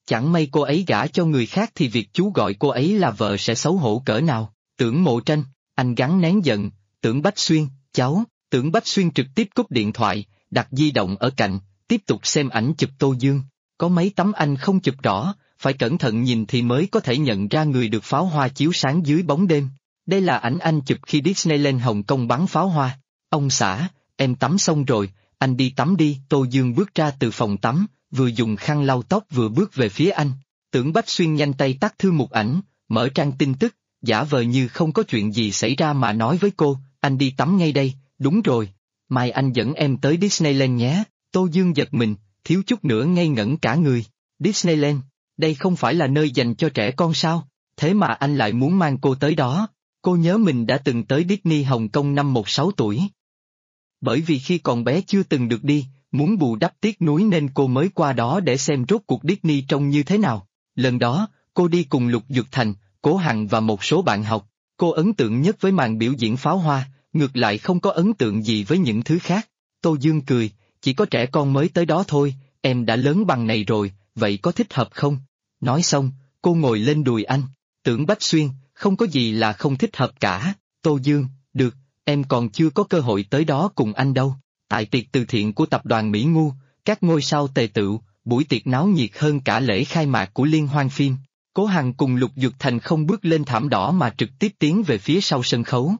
Chẳng may cô ấy gả cho người khác thì việc chú gọi cô ấy là vợ sẽ xấu hổ cỡ nào. Tưởng Mộ Tranh, anh gắng nén giận, Tưởng Bách Xuyên, cháu, Tưởng Bách Xuyên trực tiếp cúp điện thoại, đặt di động ở cạnh, tiếp tục xem ảnh chụp Tô Dương. Có mấy tấm anh không chụp rõ, phải cẩn thận nhìn thì mới có thể nhận ra người được pháo hoa chiếu sáng dưới bóng đêm. Đây là ảnh anh chụp khi Disneyland Hồng Kông bắn pháo hoa. Ông xã, em tắm xong rồi, anh đi tắm đi. Tô Dương bước ra từ phòng tắm, vừa dùng khăn lau tóc vừa bước về phía anh. Tưởng Bách Xuyên nhanh tay tắt thư mục ảnh, mở trang tin tức, giả vờ như không có chuyện gì xảy ra mà nói với cô, anh đi tắm ngay đây. Đúng rồi, mai anh dẫn em tới Disneyland nhé. Tô Dương giật mình, thiếu chút nữa ngây ngẩn cả người. Disneyland, đây không phải là nơi dành cho trẻ con sao? Thế mà anh lại muốn mang cô tới đó. Cô nhớ mình đã từng tới Disney Hồng Kông năm 6 tuổi. Bởi vì khi còn bé chưa từng được đi, muốn bù đắp tiếc nuối nên cô mới qua đó để xem rốt cuộc Disney trông như thế nào. Lần đó, cô đi cùng Lục Dược Thành, Cố Hằng và một số bạn học. Cô ấn tượng nhất với màn biểu diễn pháo hoa, ngược lại không có ấn tượng gì với những thứ khác. Tô Dương cười, chỉ có trẻ con mới tới đó thôi, em đã lớn bằng này rồi, vậy có thích hợp không? Nói xong, cô ngồi lên đùi anh. Tưởng Bách Xuyên, không có gì là không thích hợp cả. Tô Dương, được, em còn chưa có cơ hội tới đó cùng anh đâu. Tại tiệc từ thiện của tập đoàn Mỹ Ngu, các ngôi sao tề tựu, buổi tiệc náo nhiệt hơn cả lễ khai mạc của liên hoan phim. Cố Hằng cùng Lục Dược Thành không bước lên thảm đỏ mà trực tiếp tiến về phía sau sân khấu.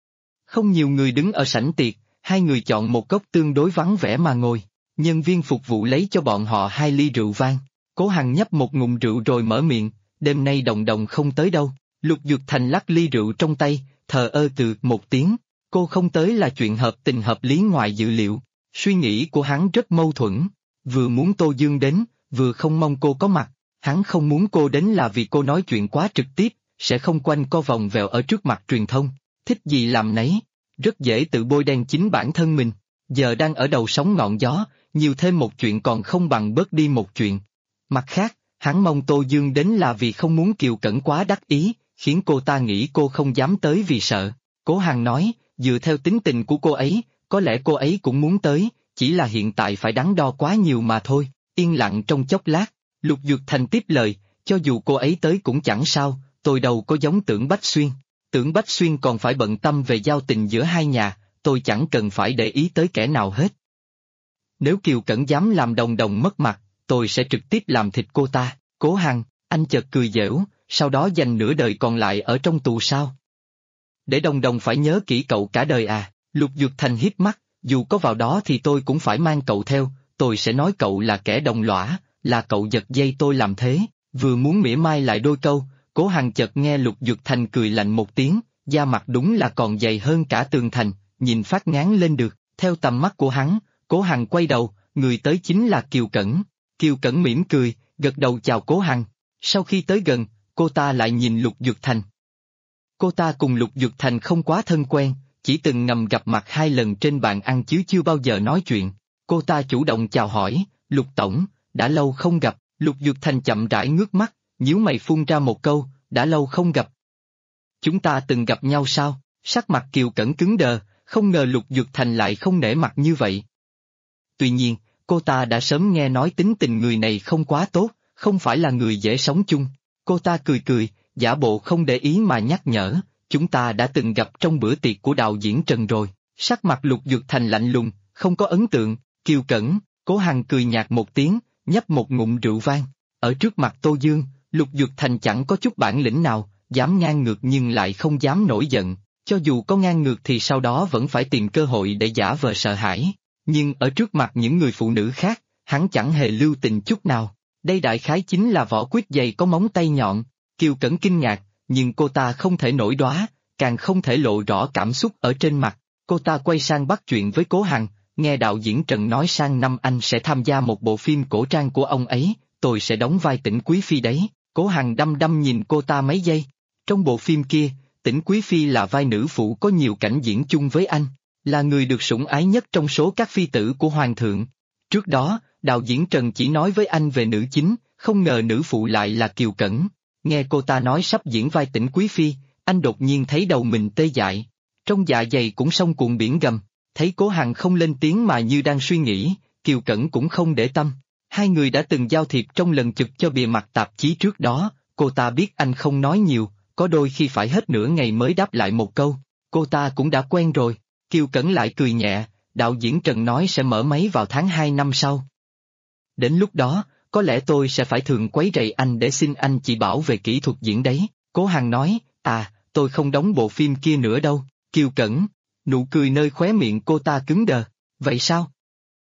Không nhiều người đứng ở sảnh tiệc, hai người chọn một góc tương đối vắng vẻ mà ngồi. Nhân viên phục vụ lấy cho bọn họ 2 ly rượu vang. Cố Hằng nhấp một ngụm rượu rồi mở miệng, đêm nay Đồng Đồng không tới đâu. Lục Dược Thành lắc ly rượu trong tay, thờ ơ từ một tiếng. Cô không tới là chuyện hợp tình hợp lý ngoài dự liệu. Suy nghĩ của hắn rất mâu thuẫn. Vừa muốn Tô Dương đến, vừa không mong cô có mặt. Hắn không muốn cô đến là vì cô nói chuyện quá trực tiếp, sẽ không quanh co vòng vèo ở trước mặt truyền thông. Thích gì làm nấy. Rất dễ tự bôi đen chính bản thân mình. Giờ đang ở đầu sóng ngọn gió, nhiều thêm một chuyện còn không bằng bớt đi một chuyện. Mặt khác, hắn mong Tô Dương đến là vì không muốn Kiều Cẩn quá đắc ý, khiến cô ta nghĩ cô không dám tới vì sợ. Cố Hằng nói, dựa theo tính tình của cô ấy, có lẽ cô ấy cũng muốn tới, chỉ là hiện tại phải đắn đo quá nhiều mà thôi. Yên lặng trong chốc lát, Lục Dược Thành tiếp lời, cho dù cô ấy tới cũng chẳng sao, tôi đâu có giống Tưởng Bách Xuyên. Tưởng Bách Xuyên còn phải bận tâm về giao tình giữa hai nhà, tôi chẳng cần phải để ý tới kẻ nào hết. Nếu Kiều Cẩn dám làm Đồng Đồng mất mặt, tôi sẽ trực tiếp làm thịt cô ta. Cố Hằng, anh chợt cười giễu, sau đó dành nửa đời còn lại ở trong tù sao? Để Đồng Đồng phải nhớ kỹ cậu cả đời à? Lục Dược Thành híp mắt, dù có vào đó thì tôi cũng phải mang cậu theo, tôi sẽ nói cậu là kẻ đồng lõa, là cậu giật dây tôi làm thế. Vừa muốn mỉa mai lại đôi câu, Cố Hằng chợt nghe Lục Dược Thành cười lạnh một tiếng, da mặt đúng là còn dày hơn cả tường thành, nhìn phát ngán lên được. Theo tầm mắt của hắn, Cố Hằng quay đầu, người tới chính là Kiều Cẩn. Kiều Cẩn mỉm cười, gật đầu chào Cố Hằng. Sau khi tới gần, cô ta lại nhìn Lục Dược Thành. Cô ta cùng Lục Dược Thành không quá thân quen, chỉ từng ngầm gặp mặt 2 lần trên bàn ăn chứ chưa bao giờ nói chuyện. Cô ta chủ động chào hỏi, Lục Tổng, đã lâu không gặp. Lục Dược Thành chậm rãi ngước mắt, nhíu mày phun ra một câu, đã lâu không gặp. Chúng ta từng gặp nhau sao? Sắc mặt Kiều Cẩn cứng đờ, không ngờ Lục Dược Thành lại không nể mặt như vậy. Tuy nhiên, cô ta đã sớm nghe nói tính tình người này không quá tốt, không phải là người dễ sống chung. Cô ta cười cười, giả bộ không để ý mà nhắc nhở, chúng ta đã từng gặp trong bữa tiệc của đạo diễn Trần rồi. Sắc mặt Lục Dược Thành lạnh lùng, không có ấn tượng. Kiều Cẩn, Cố Hằng cười nhạt một tiếng, nhấp một ngụm rượu vang. Ở trước mặt Tô Dương, Lục Dược Thành chẳng có chút bản lĩnh nào, dám ngang ngược nhưng lại không dám nổi giận. Cho dù có ngang ngược thì sau đó vẫn phải tìm cơ hội để giả vờ sợ hãi. Nhưng ở trước mặt những người phụ nữ khác, hắn chẳng hề lưu tình chút nào. Đây đại khái chính là vỏ quýt dày có móng tay nhọn. Kiều Cẩn kinh ngạc, nhưng cô ta không thể nổi đoá, càng không thể lộ rõ cảm xúc ở trên mặt. Cô ta quay sang bắt chuyện với Cố Hằng, nghe đạo diễn Trần nói sang năm anh sẽ tham gia một bộ phim cổ trang của ông ấy, tôi sẽ đóng vai Tĩnh Quý Phi đấy. Cố Hằng đăm đăm nhìn cô ta mấy giây. Trong bộ phim kia, Tĩnh Quý Phi là vai nữ phụ có nhiều cảnh diễn chung với anh, là người được sủng ái nhất trong số các phi tử của Hoàng thượng. Trước đó, đạo diễn Trần chỉ nói với anh về nữ chính, không ngờ nữ phụ lại là Kiều Cẩn. Nghe cô ta nói sắp diễn vai Tĩnh Quý Phi, anh đột nhiên thấy đầu mình tê dại. Trong dạ dày cũng sông cuộn biển gầm, thấy Cố Hằng không lên tiếng mà như đang suy nghĩ, Kiều Cẩn cũng không để tâm. Hai người đã từng giao thiệp trong lần chụp cho bìa mặt tạp chí trước đó, cô ta biết anh không nói nhiều, có đôi khi phải hết nửa ngày mới đáp lại một câu, cô ta cũng đã quen rồi. Kiều Cẩn lại cười nhẹ, đạo diễn Trần nói sẽ mở máy vào tháng 2 năm sau. Đến lúc đó, có lẽ tôi sẽ phải thường quấy rầy anh để xin anh chỉ bảo về kỹ thuật diễn đấy. Cố Hằng nói, tôi không đóng bộ phim kia nữa đâu. Kiều Cẩn, nụ cười nơi khóe miệng cô ta cứng đờ, vậy sao?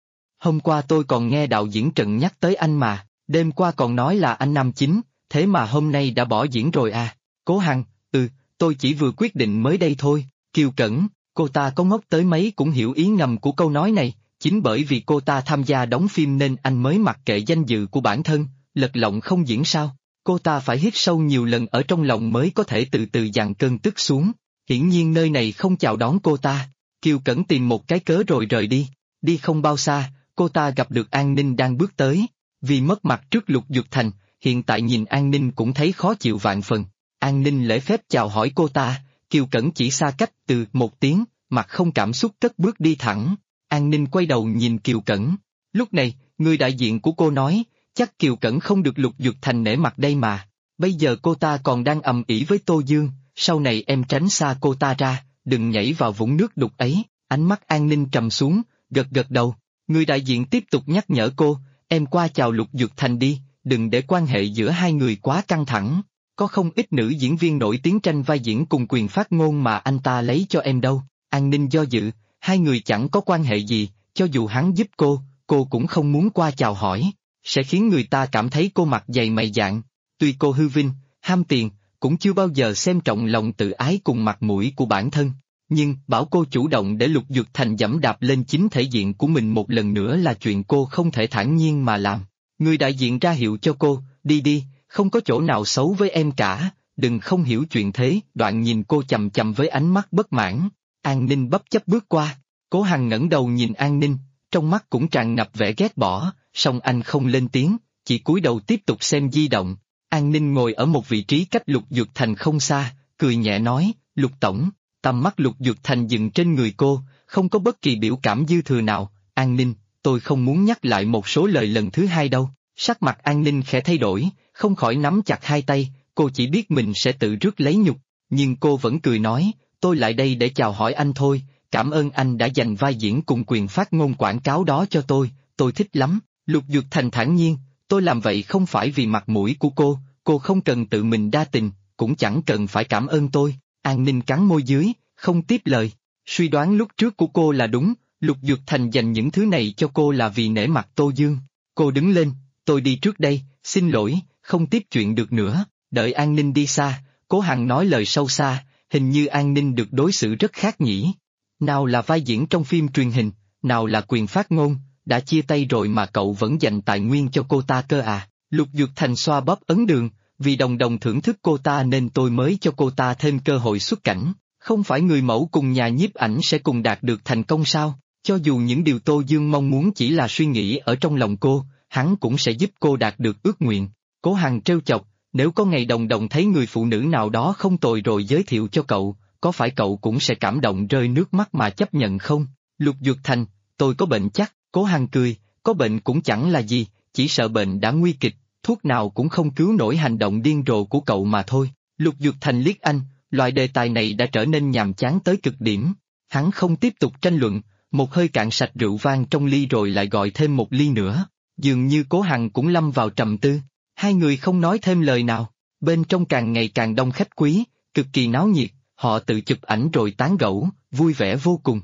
Hôm qua tôi còn nghe đạo diễn Trần nhắc tới anh mà, đêm qua còn nói là anh nam chính, thế mà hôm nay đã bỏ diễn rồi à? Cố Hằng, tôi chỉ vừa quyết định mới đây thôi. Kiều Cẩn, cô ta có ngốc tới mấy cũng hiểu ý ngầm của câu nói này, chính bởi vì cô ta tham gia đóng phim nên anh mới mặc kệ danh dự của bản thân, lật lọng không diễn sao? Cô ta phải hít sâu nhiều lần ở trong lòng mới có thể từ từ dằn cơn tức xuống. Hiển nhiên nơi này không chào đón cô ta. Kiều Cẩn tìm một cái cớ rồi rời đi. Đi không bao xa, cô ta gặp được An Ninh đang bước tới. Vì mất mặt trước Lục Dược Thành, hiện tại nhìn An Ninh cũng thấy khó chịu vạn phần. An Ninh lễ phép chào hỏi cô ta, Kiều Cẩn chỉ xa cách từ một tiếng, mặt không cảm xúc cất bước đi thẳng. An Ninh quay đầu nhìn Kiều Cẩn. Lúc này, người đại diện của cô nói, chắc Kiều Cẩn không được Lục Dược Thành nể mặt đây mà. Bây giờ cô ta còn đang ầm ĩ với Tô Dương, sau này em tránh xa cô ta ra, đừng nhảy vào vũng nước đục ấy. Ánh mắt An Ninh trầm xuống, gật gật đầu. Người đại diện tiếp tục nhắc nhở cô, em qua chào Lục Dược Thành đi, đừng để quan hệ giữa hai người quá căng thẳng. Có không ít nữ diễn viên nổi tiếng tranh vai diễn cùng quyền phát ngôn mà anh ta lấy cho em đâu. An Ninh do dự, hai người chẳng có quan hệ gì, cho dù hắn giúp cô cũng không muốn qua chào hỏi, sẽ khiến người ta cảm thấy cô mặt dày mày dạn. Tuy cô hư vinh, ham tiền, cũng chưa bao giờ xem trọng lòng tự ái cùng mặt mũi của bản thân, nhưng bảo cô chủ động để Lục Dược Thành giẫm đạp lên chính thể diện của mình một lần nữa là chuyện cô không thể thản nhiên mà làm. Người đại diện ra hiệu cho cô, đi đi, không có chỗ nào xấu với em cả, đừng không hiểu chuyện thế. Đoạn nhìn cô chằm chằm với ánh mắt bất mãn. An Ninh bấp chấp bước qua, Cố Hằng ngẩng đầu nhìn An Ninh, trong mắt cũng tràn ngập vẻ ghét bỏ, song anh không lên tiếng, chỉ cúi đầu tiếp tục xem di động. An Ninh ngồi ở một vị trí cách Lục Dược Thành không xa, cười nhẹ nói, Lục Tổng. Tầm mắt Lục Dược Thành dừng trên người cô, không có bất kỳ biểu cảm dư thừa nào. An Ninh, tôi không muốn nhắc lại một số lời lần thứ hai đâu. Sắc mặt An Ninh khẽ thay đổi, không khỏi nắm chặt hai tay, cô chỉ biết mình sẽ tự rước lấy nhục, nhưng cô vẫn cười nói, tôi lại đây để chào hỏi anh thôi, cảm ơn anh đã dành vai diễn cùng quyền phát ngôn quảng cáo đó cho tôi thích lắm. Lục Dược Thành thản nhiên, tôi làm vậy không phải vì mặt mũi của cô không cần tự mình đa tình, cũng chẳng cần phải cảm ơn tôi. An Ninh cắn môi dưới, không tiếp lời, suy đoán lúc trước của cô là đúng, Lục Dược Thành dành những thứ này cho cô là vì nể mặt Tô Dương. Cô đứng lên, tôi đi trước đây, xin lỗi, không tiếp chuyện được nữa. Đợi An Ninh đi xa, Cố Hằng nói lời sâu xa, hình như An Ninh được đối xử rất khác nhỉ. Nào là vai diễn trong phim truyền hình, nào là quyền phát ngôn, đã chia tay rồi mà cậu vẫn dành tài nguyên cho cô ta cơ à. Lục Dược Thành xoa bóp ấn đường, vì đồng đồng thưởng thức cô ta nên tôi mới cho cô ta thêm cơ hội xuất cảnh, không phải người mẫu cùng nhà nhiếp ảnh sẽ cùng đạt được thành công sao? Cho dù những điều Tô Dương mong muốn chỉ là suy nghĩ ở trong lòng cô, hắn cũng sẽ giúp cô đạt được ước nguyện. Cố Hằng trêu chọc, nếu có ngày đồng đồng thấy người phụ nữ nào đó không tồi rồi giới thiệu cho cậu, có phải cậu cũng sẽ cảm động rơi nước mắt mà chấp nhận không? Lục Dược Thành, tôi có bệnh chắc. Cố Hằng cười, có bệnh cũng chẳng là gì, chỉ sợ bệnh đã nguy kịch, thuốc nào cũng không cứu nổi hành động điên rồ của cậu mà thôi. Lục Dược Thành liếc anh, loại đề tài này đã trở nên nhàm chán tới cực điểm. Hắn không tiếp tục tranh luận, một hơi cạn sạch rượu vang trong ly rồi lại gọi thêm một ly nữa. Dường như Cố Hằng cũng lâm vào trầm tư, hai người không nói thêm lời nào. Bên trong càng ngày càng đông khách quý, cực kỳ náo nhiệt, họ tự chụp ảnh rồi tán gẫu, vui vẻ vô cùng.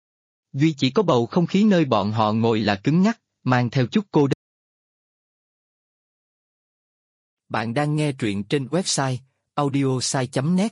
Duy chỉ có bầu không khí nơi bọn họ ngồi là cứng nhắc, mang theo chút cô đơn. Bạn đang nghe truyện trên website audiosai.net.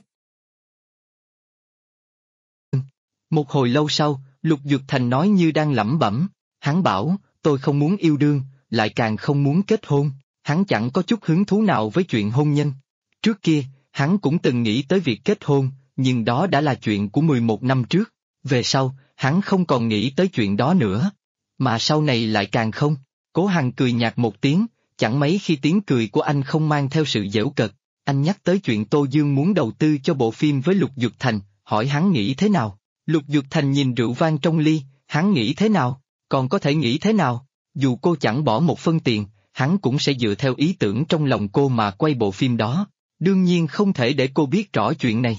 Một hồi lâu sau, Lục Dược Thành nói như đang lẩm bẩm, hắn bảo, tôi không muốn yêu đương, lại càng không muốn kết hôn, hắn chẳng có chút hứng thú nào với chuyện hôn nhân. Trước kia, hắn cũng từng nghĩ tới việc kết hôn, nhưng đó đã là chuyện của 11 năm trước, về sau, hắn không còn nghĩ tới chuyện đó nữa. Mà sau này lại càng không. Cố Hằng cười nhạt một tiếng, chẳng mấy khi tiếng cười của anh không mang theo sự giễu cợt. Anh nhắc tới chuyện Tô Dương muốn đầu tư cho bộ phim với Lục Dược Thành, hỏi hắn nghĩ thế nào. Lục Dược Thành nhìn rượu vang trong ly, hắn nghĩ thế nào, còn có thể nghĩ thế nào, dù cô chẳng bỏ một phân tiền, hắn cũng sẽ dựa theo ý tưởng trong lòng cô mà quay bộ phim đó. Đương nhiên không thể để cô biết rõ chuyện này.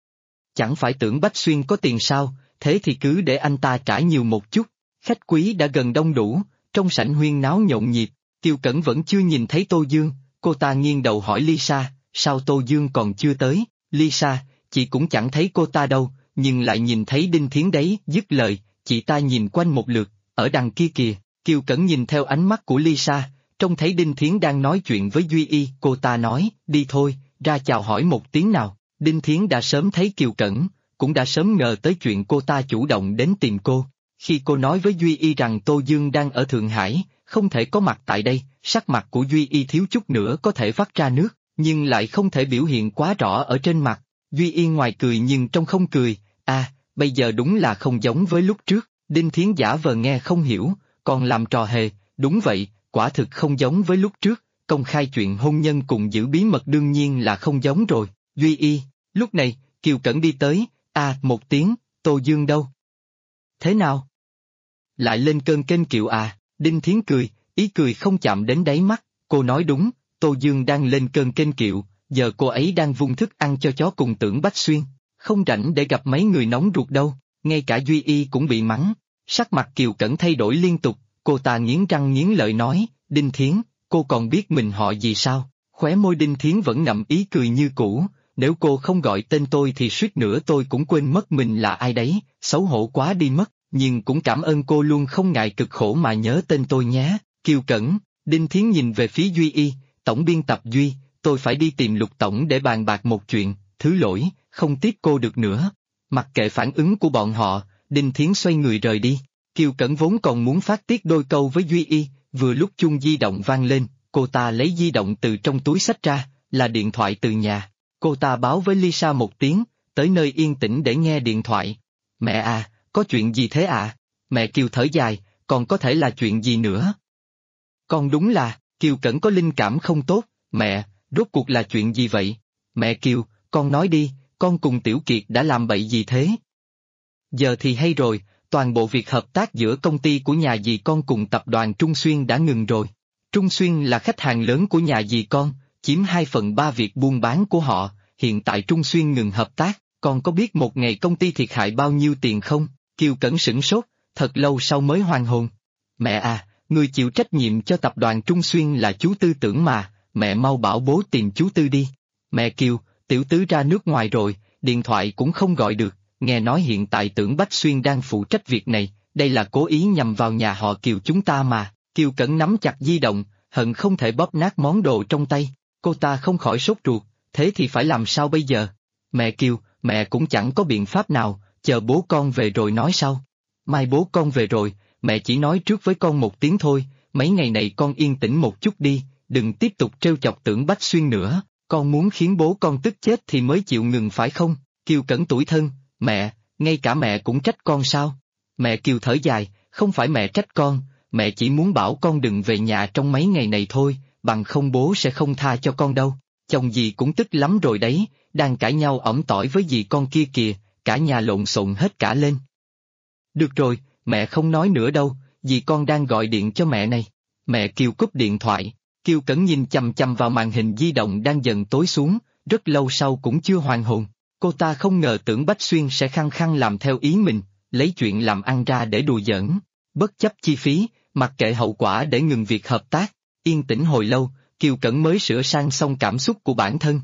Chẳng phải Tưởng Bách Xuyên có tiền sao, thế thì cứ để anh ta trả nhiều một chút. Khách quý đã gần đông đủ, trong sảnh huyên náo nhộn nhịp, Kiều Cẩn vẫn chưa nhìn thấy Tô Dương, cô ta nghiêng đầu hỏi Lisa, sao Tô Dương còn chưa tới? Lisa, chị cũng chẳng thấy cô ta đâu, nhưng lại nhìn thấy Đinh Thiến đấy, dứt lời, chị ta nhìn quanh một lượt, ở đằng kia kìa. Kiều Cẩn nhìn theo ánh mắt của Lisa, trông thấy Đinh Thiến đang nói chuyện với Duy Y, cô ta nói, đi thôi, ra chào hỏi một tiếng nào. Đinh Thiến đã sớm thấy Kiều Cẩn, cũng đã sớm ngờ tới chuyện cô ta chủ động đến tìm cô. Khi cô nói với Duy Y rằng Tô Dương đang ở Thượng Hải, không thể có mặt tại đây, sắc mặt của Duy Y thiếu chút nữa có thể vắt ra nước, nhưng lại không thể biểu hiện quá rõ ở trên mặt. Duy Y ngoài cười nhưng trong không cười, bây giờ đúng là không giống với lúc trước. Đinh Thiến giả vờ nghe không hiểu, còn làm trò hề, đúng vậy, quả thực không giống với lúc trước, công khai chuyện hôn nhân cùng giữ bí mật đương nhiên là không giống rồi. Duy Y, lúc này, Kiều Cẩn đi tới, một tiếng, Tô Dương đâu? Thế nào? Lại lên cơn kênh kiệu à? Đinh Thiến cười, ý cười không chạm đến đáy mắt, cô nói đúng, Tô Dương đang lên cơn kênh kiệu, giờ cô ấy đang vung thức ăn cho chó cùng Tưởng Bách Xuyên, không rảnh để gặp mấy người nóng ruột đâu, ngay cả Duy Y cũng bị mắng. Sắc mặt Kiều Cẩn thay đổi liên tục, cô ta nghiến răng nghiến lợi nói, Đinh Thiến, cô còn biết mình họ gì sao? Khóe môi Đinh Thiến vẫn ngậm ý cười như cũ, nếu cô không gọi tên tôi thì suýt nữa tôi cũng quên mất mình là ai đấy, xấu hổ quá đi mất, nhưng cũng cảm ơn cô luôn không ngại cực khổ mà nhớ tên tôi nhé. Kiều Cẩn, Đinh Thiến nhìn về phía Duy Y, tổng biên tập Duy, tôi phải đi tìm Lục tổng để bàn bạc một chuyện, thứ lỗi, không tiếp cô được nữa. Mặc kệ phản ứng của bọn họ, Đinh Thiến xoay người rời đi. Kiều Cẩn vốn còn muốn phát tiết đôi câu với Duy Y, vừa lúc chuông di động vang lên, cô ta lấy di động từ trong túi xách ra, là điện thoại từ nhà. Cô ta báo với Lisa một tiếng, tới nơi yên tĩnh để nghe điện thoại. Mẹ à, có chuyện gì thế ạ? Mẹ Kiều thở dài, còn có thể là chuyện gì nữa? Con đúng là, Kiều Cẩn có linh cảm không tốt, mẹ, rốt cuộc là chuyện gì vậy? Mẹ Kiều, con nói đi, con cùng Tiểu Kiệt đã làm bậy gì thế? Giờ thì hay rồi, toàn bộ việc hợp tác giữa công ty của nhà dì con cùng tập đoàn Trung Xuyên đã ngừng rồi. Trung Xuyên là khách hàng lớn của nhà dì con, chiếm 2/3 việc buôn bán của họ, hiện tại Trung Xuyên ngừng hợp tác, con có biết một ngày công ty thiệt hại bao nhiêu tiền không? Kiều Cẩn sửng sốt, thật lâu sau mới hoàn hồn. Mẹ à, người chịu trách nhiệm cho tập đoàn Trung Xuyên là chú Tư Tưởng mà, mẹ mau bảo bố tìm chú Tư đi. Mẹ Kiều, tiểu tứ ra nước ngoài rồi, điện thoại cũng không gọi được, nghe nói hiện tại Tưởng Bách Xuyên đang phụ trách việc này, đây là cố ý nhằm vào nhà họ Kiều chúng ta mà. Kiều Cẩn nắm chặt di động, hận không thể bóp nát món đồ trong tay, cô ta không khỏi sốt ruột, thế thì phải làm sao bây giờ? Mẹ Kiều, mẹ cũng chẳng có biện pháp nào, chờ bố con về rồi nói sau. Mai bố con về rồi, mẹ chỉ nói trước với con một tiếng thôi, mấy ngày này con yên tĩnh một chút đi, đừng tiếp tục trêu chọc Tưởng Bách Xuyên nữa, con muốn khiến bố con tức chết thì mới chịu ngừng phải không? Kiều Cẩn tủi thân, mẹ, ngay cả mẹ cũng trách con sao? Mẹ Kiều thở dài, không phải mẹ trách con, mẹ chỉ muốn bảo con đừng về nhà trong mấy ngày này thôi, bằng không bố sẽ không tha cho con đâu. Chồng dì cũng tức lắm rồi đấy, đang cãi nhau ỏm tỏi với dì con kia kìa, cả nhà lộn xộn hết cả lên. Được rồi, mẹ không nói nữa đâu, dì con đang gọi điện cho mẹ này. Mẹ Kiều cúp điện thoại, Kiều Cẩn nhìn chằm chằm vào màn hình di động đang dần tối xuống, rất lâu sau cũng chưa hoàn hồn. Cô ta không ngờ Tưởng Bách Xuyên sẽ khăng khăng làm theo ý mình, lấy chuyện làm ăn ra để đùa giỡn, bất chấp chi phí, mặc kệ hậu quả để ngừng việc hợp tác. Yên tĩnh hồi lâu, Kiều Cẩn mới sửa sang xong cảm xúc của bản thân.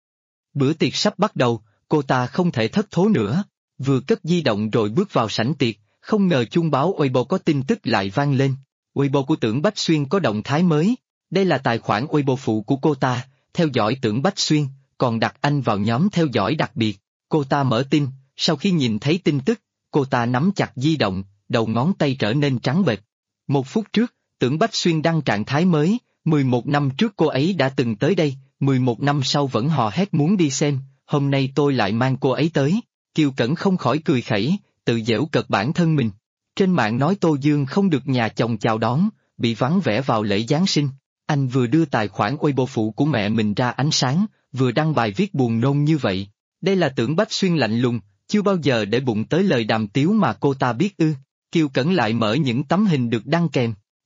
Bữa tiệc sắp bắt đầu, cô ta không thể thất thố nữa, vừa cất di động rồi bước vào sảnh tiệc, không ngờ chuông báo Weibo có tin tức lại vang lên. Weibo của Tưởng Bách Xuyên có động thái mới, đây là tài khoản Weibo phụ của cô ta, theo dõi Tưởng Bách Xuyên, còn đặt anh vào nhóm theo dõi đặc biệt. Cô ta mở tin, sau khi nhìn thấy tin tức, cô ta nắm chặt di động, đầu ngón tay trở nên trắng bệch. 1 phút trước, Tưởng Bách Xuyên đăng trạng thái mới, 11 năm trước cô ấy đã từng tới đây, 11 năm sau vẫn hò hét muốn đi xem, hôm nay tôi lại mang cô ấy tới. Kiều Cẩn không khỏi cười khẩy, tự giễu cợt bản thân mình. Trên mạng nói Tô Dương không được nhà chồng chào đón, bị vắng vẻ vào lễ Giáng sinh. Anh vừa đưa tài khoản Weibo phụ của mẹ mình ra ánh sáng, vừa đăng bài viết buồn nôn như vậy. Đây là Tưởng Bách Xuyên lạnh lùng, chưa bao giờ để bụng tới lời đàm tiếu mà cô ta biết ư. Kiều Cẩn lại mở những tấm hình được đăng kèm.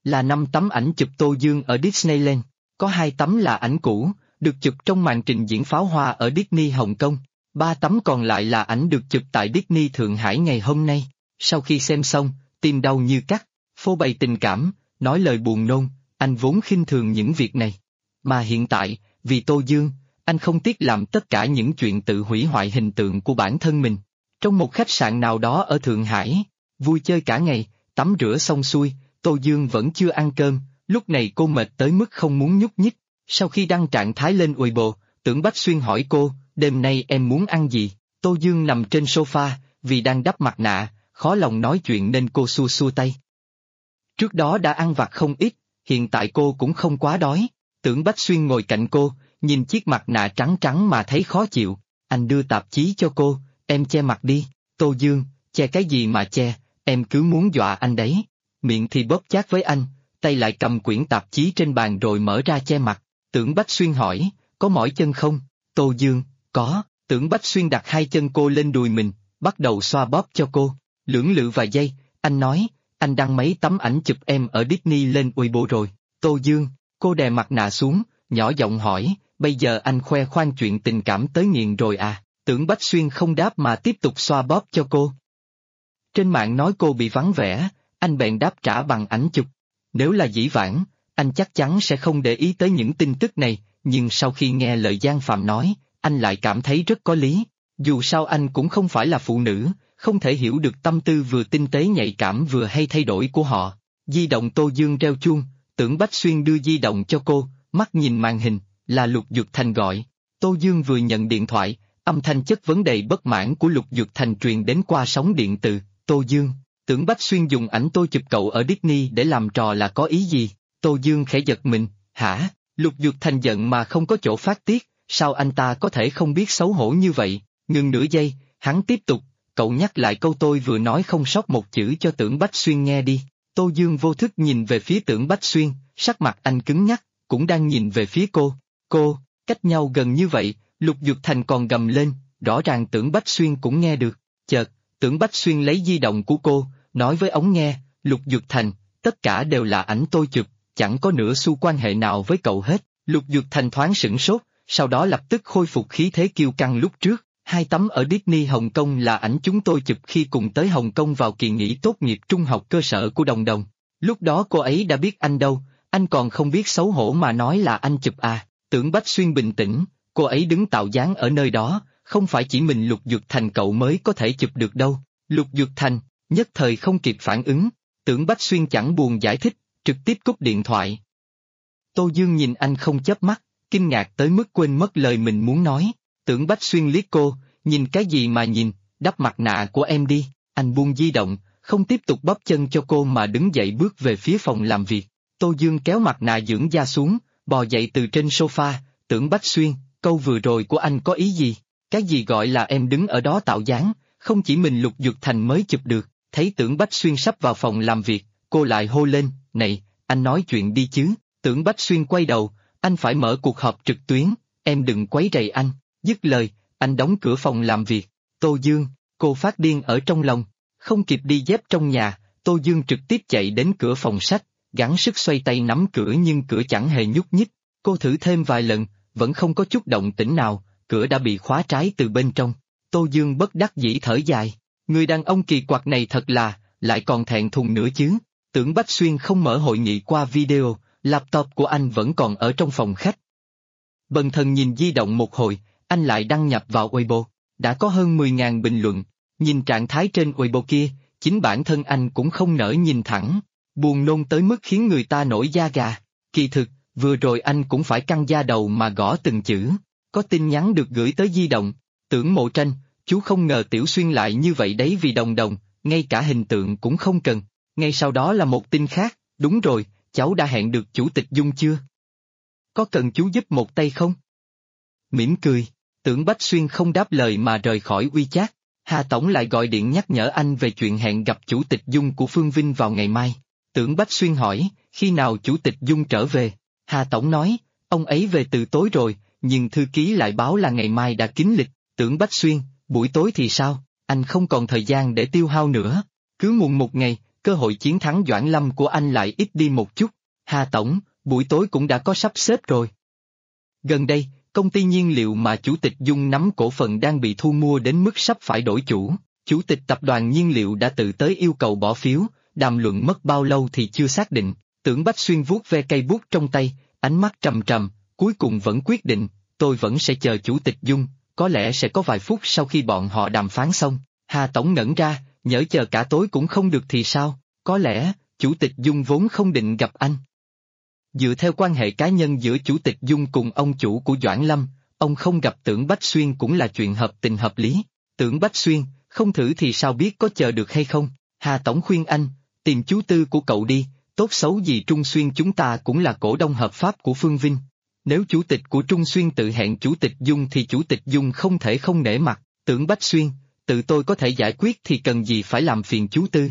là 5 tấm ảnh chụp Tô Dương ở Disneyland, có 2 tấm là ảnh cũ, được chụp trong màn trình diễn pháo hoa ở Disney Hồng Kông, 3 tấm còn lại là ảnh được chụp tại Disney Thượng Hải ngày hôm nay. Sau khi xem xong, tim đau như cắt, phô bày tình cảm, nói lời buồn nôn, anh vốn khinh thường những việc này. Mà hiện tại, vì Tô Dương, anh không tiếc làm tất cả những chuyện tự hủy hoại hình tượng của bản thân mình. Trong một khách sạn nào đó ở Thượng Hải, vui chơi cả ngày, tắm rửa xong xuôi, Tô Dương vẫn chưa ăn cơm, lúc này cô mệt tới mức không muốn nhúc nhích. Sau khi đăng trạng thái lên Weibo, Tưởng Bách Xuyên hỏi cô, đêm nay em muốn ăn gì? Tô Dương nằm trên sofa, vì đang đắp mặt nạ, khó lòng nói chuyện nên cô xua xua tay. Trước đó đã ăn vặt không ít, hiện tại cô cũng không quá đói. Tưởng Bách Xuyên ngồi cạnh cô, nhìn chiếc mặt nạ trắng trắng mà thấy khó chịu. Anh đưa tạp chí cho cô, em che mặt đi. Tô Dương, che cái gì mà che, em cứ muốn dọa anh đấy. Miệng thì bóp chát với anh, tay lại cầm quyển tạp chí trên bàn rồi mở ra che mặt. Tưởng Bách Xuyên hỏi, có mỏi chân không? Tô Dương, có. Tưởng Bách Xuyên đặt 2 chân cô lên đùi mình, bắt đầu xoa bóp cho cô. Lưỡng lự vài giây, anh nói, anh đăng mấy tấm ảnh chụp em ở Disney lên Weibo rồi. Tô Dương, cô đè mặt nạ xuống, nhỏ giọng hỏi, bây giờ anh khoe khoang chuyện tình cảm tới nghiện rồi à? Tưởng Bách Xuyên không đáp mà tiếp tục xoa bóp cho cô. Trên mạng nói cô bị vắng vẻ, anh bèn đáp trả bằng ảnh chụp. Nếu là dĩ vãng, anh chắc chắn sẽ không để ý tới những tin tức này, nhưng sau khi nghe lời Giang Phạm nói, anh lại cảm thấy rất có lý. Dù sao anh cũng không phải là phụ nữ, không thể hiểu được tâm tư vừa tinh tế nhạy cảm vừa hay thay đổi của họ. Di động Tô Dương reo chuông, Tưởng Bách Xuyên đưa di động cho cô, mắt nhìn màn hình, là Lục Dược Thành gọi. Tô Dương vừa nhận điện thoại, âm thanh chất vấn đầy bất mãn của Lục Dược Thành truyền đến qua sóng điện từ. Tô Dương, Tưởng Bách Xuyên dùng ảnh tôi chụp cậu ở Disney để làm trò là có ý gì? Tô Dương khẽ giật mình, hả? Lục Dược Thành giận mà không có chỗ phát tiết, sao anh ta có thể không biết xấu hổ như vậy? Ngừng nửa giây, hắn tiếp tục, cậu nhắc lại câu tôi vừa nói không sót một chữ cho Tưởng Bách Xuyên nghe đi. Tô Dương vô thức nhìn về phía Tưởng Bách Xuyên, sắc mặt anh cứng nhắc, cũng đang nhìn về phía cô. Cô, cách nhau gần như vậy, Lục Dược Thành còn gầm lên, rõ ràng Tưởng Bách Xuyên cũng nghe được. Chợt, Tưởng Bách Xuyên lấy di động của cô, nói với ống nghe, Lục Dược Thành, tất cả đều là ảnh tôi chụp, chẳng có nửa xu quan hệ nào với cậu hết. Lục Dược Thành thoáng sửng sốt, sau đó lập tức khôi phục khí thế kiêu căng lúc trước. 2 tấm ở Disney Hồng Kông là ảnh chúng tôi chụp khi cùng tới Hồng Kông vào kỳ nghỉ tốt nghiệp trung học cơ sở của Đồng Đồng. Lúc đó cô ấy đã biết anh đâu, anh còn không biết xấu hổ mà nói là anh chụp à? Tưởng Bách Xuyên bình tĩnh, cô ấy đứng tạo dáng ở nơi đó, không phải chỉ mình Lục Dược Thành cậu mới có thể chụp được đâu. Lục Dược Thành, nhất thời không kịp phản ứng, Tưởng Bách Xuyên chẳng buồn giải thích, trực tiếp cúp điện thoại. Tô Dương nhìn anh không chớp mắt, kinh ngạc tới mức quên mất lời mình muốn nói. Tưởng Bách Xuyên liếc cô, nhìn cái gì mà nhìn, đắp mặt nạ của em đi. Anh buông di động, không tiếp tục bóp chân cho cô mà đứng dậy bước về phía phòng làm việc. Tô Dương kéo mặt nạ dưỡng da xuống, bò dậy từ trên sofa. Tưởng Bách Xuyên, câu vừa rồi của anh có ý gì? Cái gì gọi là em đứng ở đó tạo dáng, không chỉ mình Lục Dược Thành mới chụp được. Thấy Tưởng Bách Xuyên sắp vào phòng làm việc, cô lại hô lên, này, anh nói chuyện đi chứ. Tưởng Bách Xuyên quay đầu, anh phải mở cuộc họp trực tuyến, em đừng quấy rầy anh. Dứt lời, anh đóng cửa phòng làm việc. Tô Dương, cô phát điên ở trong lòng, không kịp đi dép trong nhà, Tô Dương trực tiếp chạy đến cửa phòng sách, gắng sức xoay tay nắm cửa nhưng cửa chẳng hề nhúc nhích. Cô thử thêm vài lần, vẫn không có chút động tĩnh nào, cửa đã bị khóa trái từ bên trong. Tô Dương bất đắc dĩ thở dài, người đàn ông kỳ quặc này thật là, lại còn thẹn thùng nữa chứ. Tưởng Bách Xuyên không mở hội nghị qua video, laptop của anh vẫn còn ở trong phòng khách. Bần thần nhìn di động một hồi, anh lại đăng nhập vào Weibo, đã có hơn 10.000 bình luận, nhìn trạng thái trên Weibo kia, chính bản thân anh cũng không nỡ nhìn thẳng, buồn nôn tới mức khiến người ta nổi da gà. Kỳ thực, vừa rồi anh cũng phải căng da đầu mà gõ từng chữ, có tin nhắn được gửi tới di động, Tưởng Mộ Tranh, chú không ngờ Tiểu Xuyên lại như vậy đấy vì Đồng Đồng, ngay cả hình tượng cũng không cần. Ngay sau đó là một tin khác, đúng rồi, cháu đã hẹn được Chủ tịch Dung chưa? Có cần chú giúp một tay không? Mỉm cười, Tưởng Bách Xuyên không đáp lời mà rời khỏi WeChat. Hà Tổng lại gọi điện nhắc nhở anh về chuyện hẹn gặp Chủ tịch Dung của Phương Vinh vào ngày mai. Tưởng Bách Xuyên hỏi, khi nào Chủ tịch Dung trở về? Hà Tổng nói, ông ấy về từ tối rồi, nhưng thư ký lại báo là ngày mai đã kín lịch. Tưởng Bách Xuyên, buổi tối thì sao? Anh không còn thời gian để tiêu hao nữa. Cứ muộn một ngày, cơ hội chiến thắng Doãn Lâm của anh lại ít đi một chút. Hà Tổng, buổi tối cũng đã có sắp xếp rồi. Gần đây, công ty nhiên liệu mà Chủ tịch Dung nắm cổ phần đang bị thu mua đến mức sắp phải đổi chủ. Chủ tịch tập đoàn nhiên liệu đã tự tới yêu cầu bỏ phiếu, đàm luận mất bao lâu thì chưa xác định. Tưởng Bách Xuyên vuốt ve cây bút trong tay, ánh mắt trầm trầm, cuối cùng vẫn quyết định, tôi vẫn sẽ chờ Chủ tịch Dung, có lẽ sẽ có vài phút sau khi bọn họ đàm phán xong. Hà Tổng ngẩn ra, nhỡ chờ cả tối cũng không được thì sao, có lẽ, Chủ tịch Dung vốn không định gặp anh. Dựa theo quan hệ cá nhân giữa Chủ tịch Dung cùng ông chủ của Doãn Lâm, ông không gặp Tưởng Bách Xuyên cũng là chuyện hợp tình hợp lý. Tưởng Bách Xuyên, không thử thì sao biết có chờ được hay không? Hà Tổng khuyên anh, tìm chú Tư của cậu đi, tốt xấu gì Trung Xuyên chúng ta cũng là cổ đông hợp pháp của Phương Vinh. Nếu chủ tịch của Trung Xuyên tự hẹn Chủ tịch Dung thì Chủ tịch Dung không thể không nể mặt. Tưởng Bách Xuyên, tự tôi có thể giải quyết thì cần gì phải làm phiền chú Tư.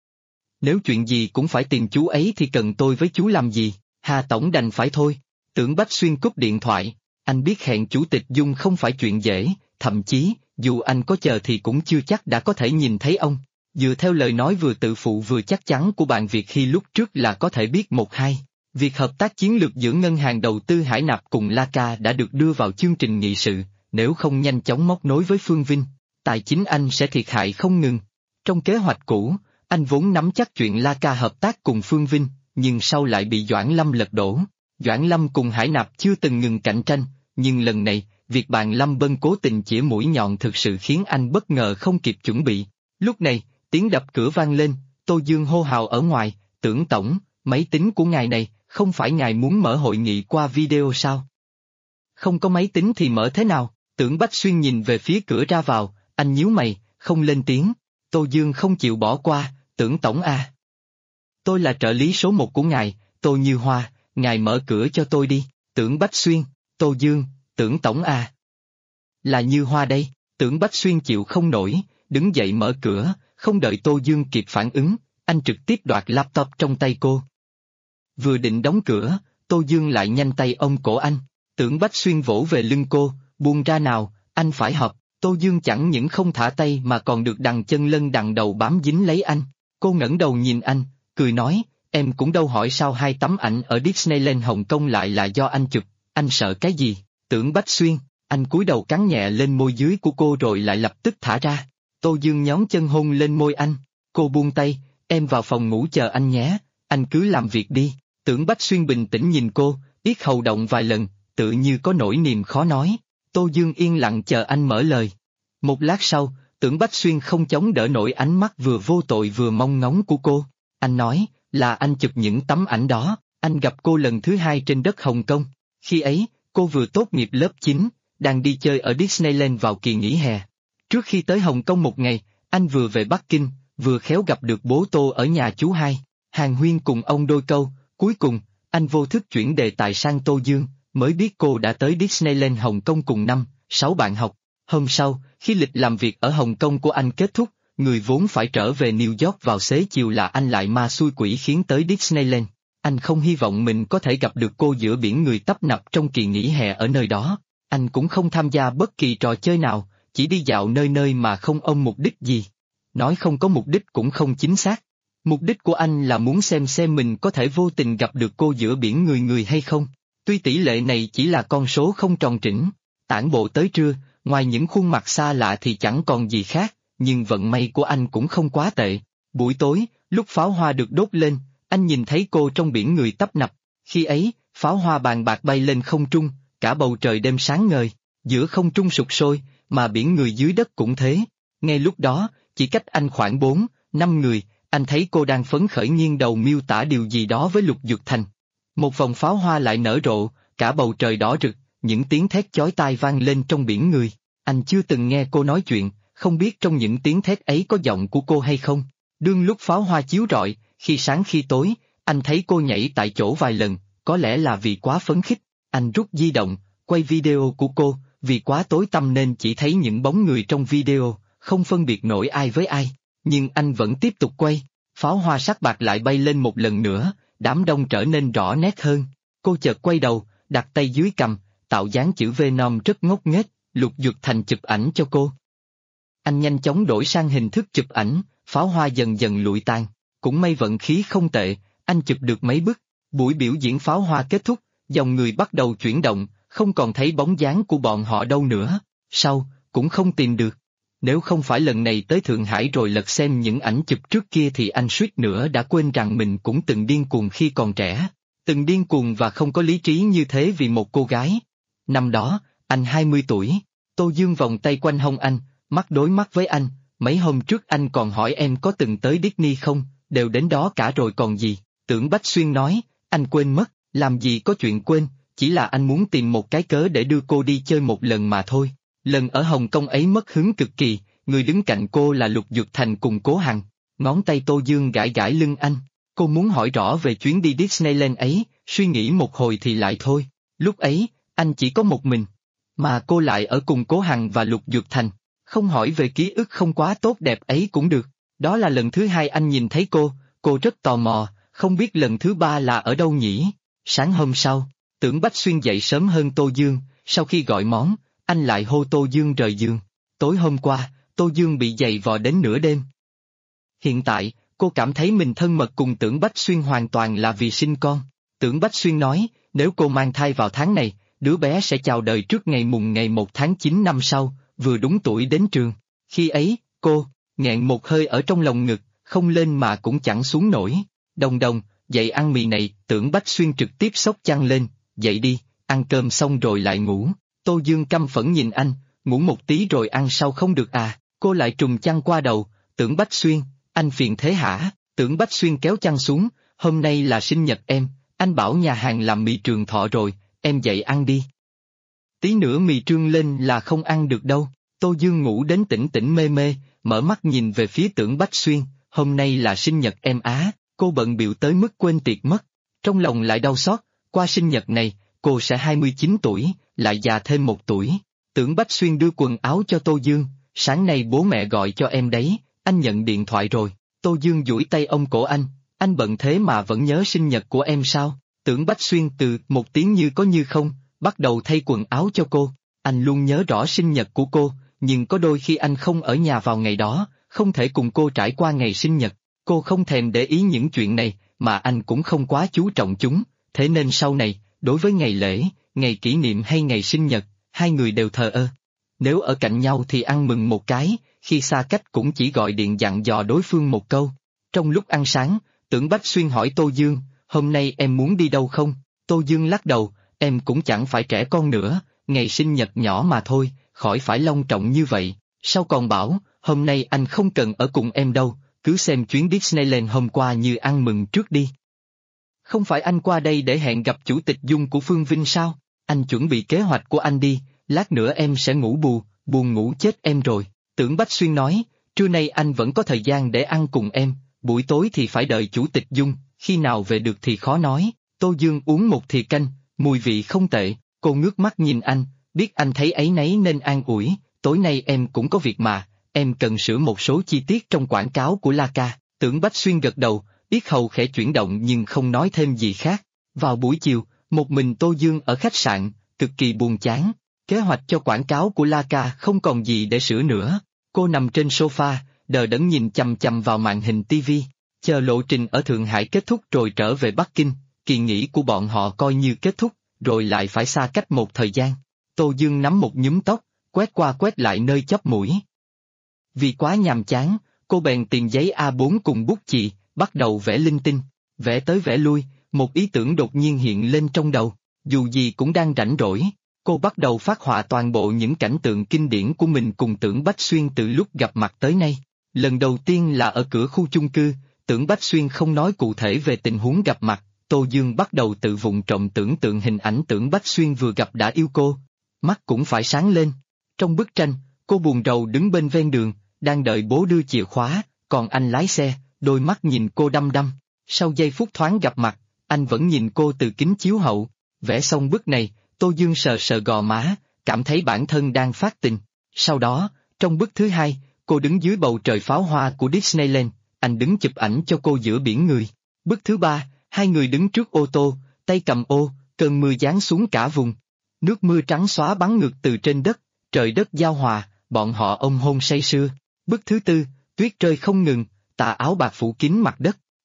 Nếu chuyện gì cũng phải tìm chú ấy thì cần tôi với chú làm gì? Hà Tổng đành phải thôi. Tưởng Bách Xuyên cúp điện thoại, anh biết hẹn Chủ tịch Dung không phải chuyện dễ, thậm chí, dù anh có chờ thì cũng chưa chắc đã có thể nhìn thấy ông. Dựa theo lời nói vừa tự phụ vừa chắc chắn của bạn Việt khi lúc trước là có thể biết một hai. Việc hợp tác chiến lược giữa ngân hàng đầu tư Hải Nạp cùng Laca đã được đưa vào chương trình nghị sự, nếu không nhanh chóng móc nối với Phương Vinh, tài chính anh sẽ thiệt hại không ngừng. Trong kế hoạch cũ, anh vốn nắm chắc chuyện Laca hợp tác cùng Phương Vinh, nhưng sau lại bị Doãn Lâm lật đổ. Doãn Lâm cùng Hải Nạp chưa từng ngừng cạnh tranh, nhưng lần này, việc bạn Lâm Bân cố tình chĩa mũi nhọn thực sự khiến anh bất ngờ không kịp chuẩn bị. Lúc này, tiếng đập cửa vang lên, Tô Dương hô hào ở ngoài, Tưởng Tổng, máy tính của ngài này, không phải ngài muốn mở hội nghị qua video sao? Không có máy tính thì mở thế nào? Tưởng Bách Xuyên nhìn về phía cửa ra vào, anh nhíu mày, không lên tiếng. Tô Dương không chịu bỏ qua, Tưởng Tổng à. Tôi là trợ lý số 1 của ngài, Tô Như Hoa, ngài mở cửa cho tôi đi. Tưởng Bách Xuyên, Tô Dương, Tưởng Tổng à. Là Như Hoa đây. Tưởng Bách Xuyên chịu không nổi, đứng dậy mở cửa, không đợi Tô Dương kịp phản ứng, anh trực tiếp đoạt laptop trong tay cô. Vừa định đóng cửa, Tô Dương lại nhanh tay ôm cổ anh. Tưởng Bách Xuyên vỗ về lưng cô, buông ra nào, anh phải họp. Tô Dương chẳng những không thả tay mà còn được đằng chân lân đằng đầu bám dính lấy anh. Cô ngẩng đầu nhìn anh, cười nói, em cũng đâu hỏi sao 2 tấm ảnh ở Disneyland Hồng Kông lại là do anh chụp, anh sợ cái gì? Tưởng Bách Xuyên, anh cúi đầu cắn nhẹ lên môi dưới của cô rồi lại lập tức thả ra. Tô Dương nhón chân hôn lên môi anh, cô buông tay, em vào phòng ngủ chờ anh nhé, anh cứ làm việc đi. Tưởng Bách Xuyên bình tĩnh nhìn cô, yết hầu động vài lần, tự như có nỗi niềm khó nói. Tô Dương yên lặng chờ anh mở lời. Một lát sau, Tưởng Bách Xuyên không chống đỡ nổi ánh mắt vừa vô tội vừa mong ngóng của cô. Anh nói, là anh chụp những tấm ảnh đó, anh gặp cô lần thứ 2 trên đất Hồng Kông. Khi ấy, cô vừa tốt nghiệp lớp 9, đang đi chơi ở Disneyland vào kỳ nghỉ hè. Trước khi tới Hồng Kông một ngày, anh vừa về Bắc Kinh, vừa khéo gặp được bố Tô ở nhà chú hai. Hàn huyên cùng ông đôi câu, cuối cùng, anh vô thức chuyển đề tài sang Tô Dương, mới biết cô đã tới Disneyland Hồng Kông cùng 5-6 bạn học. Hôm sau, khi lịch làm việc ở Hồng Kông của anh kết thúc, người vốn phải trở về New York vào xế chiều là anh lại ma xui quỷ khiến tới Disneyland. Anh không hy vọng mình có thể gặp được cô giữa biển người tấp nập trong kỳ nghỉ hè ở nơi đó. Anh cũng không tham gia bất kỳ trò chơi nào, chỉ đi dạo nơi nơi mà không ôm mục đích gì. Nói không có mục đích cũng không chính xác. Mục đích của anh là muốn xem mình có thể vô tình gặp được cô giữa biển người người hay không. Tuy tỷ lệ này chỉ là con số không tròn trĩnh. Tản bộ tới trưa, ngoài những khuôn mặt xa lạ thì chẳng còn gì khác, nhưng vận may của anh cũng không quá tệ. Buổi tối, lúc pháo hoa được đốt lên, anh nhìn thấy cô trong biển người tấp nập. Khi ấy, pháo hoa bàn bạc bay lên không trung, cả bầu trời đêm sáng ngời, giữa không trung sụp sôi, mà biển người dưới đất cũng thế. Ngay lúc đó, chỉ cách anh khoảng 4-5 người, anh thấy cô đang phấn khởi nghiêng đầu miêu tả điều gì đó với Lục Dược Thành. Một vòng pháo hoa lại nở rộ, cả bầu trời đỏ rực, những tiếng thét chói tai vang lên trong biển người. Anh chưa từng nghe cô nói chuyện, không biết trong những tiếng thét ấy có giọng của cô hay không. Đương lúc pháo hoa chiếu rọi, khi sáng khi tối, anh thấy cô nhảy tại chỗ vài lần, có lẽ là vì quá phấn khích. Anh rút di động, quay video của cô, vì quá tối tăm nên chỉ thấy những bóng người trong video, không phân biệt nổi ai với ai. Nhưng anh vẫn tiếp tục quay, pháo hoa sắc bạc lại bay lên một lần nữa, đám đông trở nên rõ nét hơn. Cô chợt quay đầu, đặt tay dưới cằm, tạo dáng chữ Venom rất ngốc nghếch. Lục Dược Thành chụp ảnh cho cô. Anh nhanh chóng đổi sang hình thức chụp ảnh, pháo hoa dần dần lụi tàn. cũng may vận khí không tệ, anh chụp được mấy bức. Buổi biểu diễn pháo hoa kết thúc, dòng người bắt đầu chuyển động, không còn thấy bóng dáng của bọn họ đâu nữa. Sau, cũng không tìm được. Nếu không phải lần này tới Thượng Hải rồi lật xem những ảnh chụp trước kia thì anh suýt nữa đã quên rằng mình cũng từng điên cuồng khi còn trẻ. Từng điên cuồng và không có lý trí như thế vì một cô gái. Năm đó, anh 20 tuổi. Tô Dương vòng tay quanh hông anh, mắt đối mắt với anh. Mấy hôm trước anh còn hỏi em có từng tới Disney không, đều đến đó cả rồi còn gì. Tưởng Bách Xuyên nói, anh quên mất, làm gì có chuyện quên, chỉ là anh muốn tìm một cái cớ để đưa cô đi chơi một lần mà thôi. Lần ở Hồng Kông ấy mất hứng cực kỳ, người đứng cạnh cô là Lục Dược Thành cùng Cố Hằng. Ngón tay Tô Dương gãi gãi lưng anh. Cô muốn hỏi rõ về chuyến đi Disneyland ấy, suy nghĩ một hồi thì lại thôi. Lúc ấy, anh chỉ có một mình. Mà cô lại ở cùng Cố Hằng và Lục Dược Thành. Không hỏi về ký ức không quá tốt đẹp ấy cũng được. Đó là lần thứ hai anh nhìn thấy cô rất tò mò, không biết lần thứ ba là ở đâu nhỉ? Sáng hôm sau, Tưởng Bách Xuyên dậy sớm hơn Tô Dương, sau khi gọi món, anh lại hô Tô Dương rời giường. Tối hôm qua, Tô Dương bị giày vò đến nửa đêm. Hiện tại, cô cảm thấy mình thân mật cùng Tưởng Bách Xuyên hoàn toàn là vì sinh con. Tưởng Bách Xuyên nói, nếu cô mang thai vào tháng này, đứa bé sẽ chào đời trước ngày 1 tháng 9 năm sau, vừa đúng tuổi đến trường. Khi ấy, cô, nghẹn một hơi ở trong lồng ngực, không lên mà cũng chẳng xuống nổi. Đồng đồng, dậy ăn mì này, Tưởng Bách Xuyên trực tiếp xốc chăn lên, dậy đi, ăn cơm xong rồi lại ngủ. Tô Dương căm phẫn nhìn anh, ngủ một tí rồi ăn sau không được à, cô lại trùm chăn qua đầu, Tưởng Bách Xuyên, anh phiền thế hả? Tưởng Bách Xuyên kéo chăn xuống, hôm nay là sinh nhật em, anh bảo nhà hàng làm mì trường thọ rồi, em dậy ăn đi. Tí nữa mì trương lên là không ăn được đâu. Tô Dương ngủ đến tỉnh tỉnh mê mê, mở mắt nhìn về phía Tưởng Bách Xuyên, hôm nay là sinh nhật em á, cô bận bịu tới mức quên tiệc mất. Trong lòng lại đau xót, qua sinh nhật này, cô sẽ 29 tuổi, lại già thêm 1 tuổi. Tưởng Bách Xuyên đưa quần áo cho Tô Dương, sáng nay bố mẹ gọi cho em đấy, anh nhận điện thoại rồi. Tô Dương duỗi tay ôm cổ anh bận thế mà vẫn nhớ sinh nhật của em sao? Tưởng Bách Xuyên từ một tiếng như có như không, bắt đầu thay quần áo cho cô. Anh luôn nhớ rõ sinh nhật của cô, nhưng có đôi khi anh không ở nhà vào ngày đó, không thể cùng cô trải qua ngày sinh nhật. Cô không thèm để ý những chuyện này, mà anh cũng không quá chú trọng chúng, thế nên sau này, đối với ngày lễ, ngày kỷ niệm hay ngày sinh nhật, hai người đều thờ ơ. Nếu ở cạnh nhau thì ăn mừng một cái, khi xa cách cũng chỉ gọi điện dặn dò đối phương một câu. Trong lúc ăn sáng, Tưởng Bách Xuyên hỏi Tô Dương, hôm nay em muốn đi đâu không? Tô Dương lắc đầu, em cũng chẳng phải trẻ con nữa, ngày sinh nhật nhỏ mà thôi, khỏi phải long trọng như vậy. Sau còn bảo, hôm nay anh không cần ở cùng em đâu, cứ xem chuyến Disneyland hôm qua như ăn mừng trước đi. Không phải anh qua đây để hẹn gặp Chủ tịch Dung của Phương Vinh sao? Anh chuẩn bị kế hoạch của anh đi, lát nữa em sẽ ngủ buồn ngủ chết em rồi. Tưởng Bách Xuyên nói, trưa nay anh vẫn có thời gian để ăn cùng em, buổi tối thì phải đợi Chủ tịch Dung, khi nào về được thì khó nói. Tô Dương uống một thìa canh, mùi vị không tệ, cô ngước mắt nhìn anh, biết anh thấy áy náy nên an ủi, tối nay em cũng có việc mà, em cần sửa một số chi tiết trong quảng cáo của Laca. Tưởng Bách Xuyên gật đầu, yết hầu khẽ chuyển động nhưng không nói thêm gì khác. Vào buổi chiều, một mình Tô Dương ở khách sạn, cực kỳ buồn chán. Kế hoạch cho quảng cáo của Laca không còn gì để sửa nữa. Cô nằm trên sofa, đờ đẫn nhìn chằm chằm vào màn hình TV, chờ lộ trình ở Thượng Hải kết thúc rồi trở về Bắc Kinh. Kỳ nghỉ của bọn họ coi như kết thúc, rồi lại phải xa cách một thời gian. Tô Dương nắm một nhúm tóc, quét qua quét lại nơi chóp mũi. Vì quá nhàm chán, cô bèn tìm giấy A4 cùng bút chì, bắt đầu vẽ linh tinh. Vẽ tới vẽ lui, một ý tưởng đột nhiên hiện lên trong đầu. Dù gì cũng đang rảnh rỗi, cô bắt đầu phác họa toàn bộ những cảnh tượng kinh điển của mình cùng Tưởng Bách Xuyên từ lúc gặp mặt tới nay. Lần đầu tiên là ở cửa khu chung cư, Tưởng Bách Xuyên không nói cụ thể về tình huống gặp mặt. Tô Dương bắt đầu tự vụng trộm tưởng tượng hình ảnh Tưởng Bách Xuyên vừa gặp đã yêu cô. Mắt cũng phải sáng lên. Trong bức tranh, cô buồn rầu đứng bên ven đường, đang đợi bố đưa chìa khóa, còn anh lái xe, đôi mắt nhìn cô đăm đăm. Sau giây phút thoáng gặp mặt, anh vẫn nhìn cô từ kính chiếu hậu. Vẽ xong bức này, Tô Dương sờ sờ gò má, cảm thấy bản thân đang phát tình. Sau đó, trong bức thứ hai, cô đứng dưới bầu trời pháo hoa của Disneyland, anh đứng chụp ảnh cho cô giữa biển người. Bức thứ ba, hai người đứng trước ô tô, tay cầm ô, cơn mưa giáng xuống cả vùng. Nước mưa trắng xóa bắn ngược từ trên đất, trời đất giao hòa, bọn họ ôm hôn say sưa. Bức thứ tư, tuyết rơi không ngừng, tà áo bạc phủ kín mặt đất.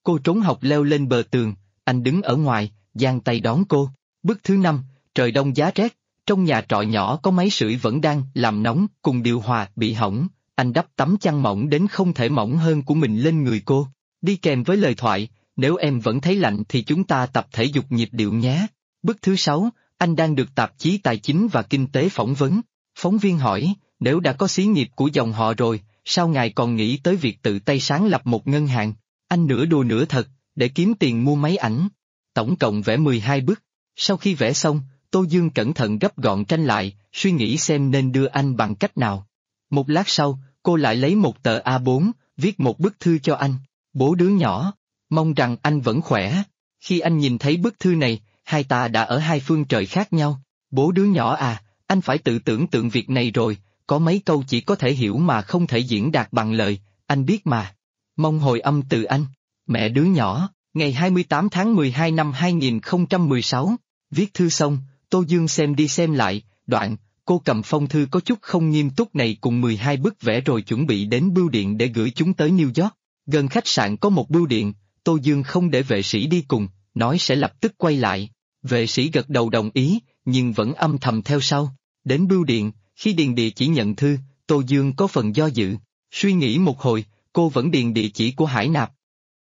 Cô trốn học leo lên bờ tường, anh đứng ở ngoài, giang tay đón cô. Bức thứ 5, trời đông giá rét, trong nhà trọ nhỏ có máy sưởi vẫn đang làm nóng, cùng điều hòa bị hỏng, anh đắp tấm chăn mỏng đến không thể mỏng hơn của mình lên người cô. Đi kèm với lời thoại, nếu em vẫn thấy lạnh thì chúng ta tập thể dục nhịp điệu nhé. Bức thứ 6, anh đang được tạp chí Tài chính và Kinh tế phỏng vấn. Phóng viên hỏi, nếu đã có xí nghiệp của dòng họ rồi, sao ngài còn nghĩ tới việc tự tay sáng lập một ngân hàng? Anh nửa đùa nửa thật, để kiếm tiền mua máy ảnh. Tổng cộng vẽ 12 bức. Sau khi vẽ xong, Tô Dương cẩn thận gấp gọn tranh lại, suy nghĩ xem nên đưa anh bằng cách nào. Một lát sau, cô lại lấy một tờ A4, viết một bức thư cho anh. Bố đứa nhỏ, mong rằng anh vẫn khỏe. Khi anh nhìn thấy bức thư này, hai ta đã ở hai phương trời khác nhau. Bố đứa nhỏ à, anh phải tự tưởng tượng việc này rồi, có mấy câu chỉ có thể hiểu mà không thể diễn đạt bằng lời, anh biết mà. Mong hồi âm từ anh. Mẹ đứa nhỏ, ngày 28 tháng 12 năm 2016. Viết thư xong, Tô Dương xem đi xem lại, đoạn, cô cầm phong thư có chút không nghiêm túc này cùng 12 bức vẽ rồi chuẩn bị đến bưu điện để gửi chúng tới New York. Gần khách sạn có một bưu điện, Tô Dương không để vệ sĩ đi cùng, nói sẽ lập tức quay lại. Vệ sĩ gật đầu đồng ý, nhưng vẫn âm thầm theo sau. Đến bưu điện, khi điền địa chỉ nhận thư, Tô Dương có phần do dự. Suy nghĩ một hồi, cô vẫn điền địa chỉ của Hải Nạp.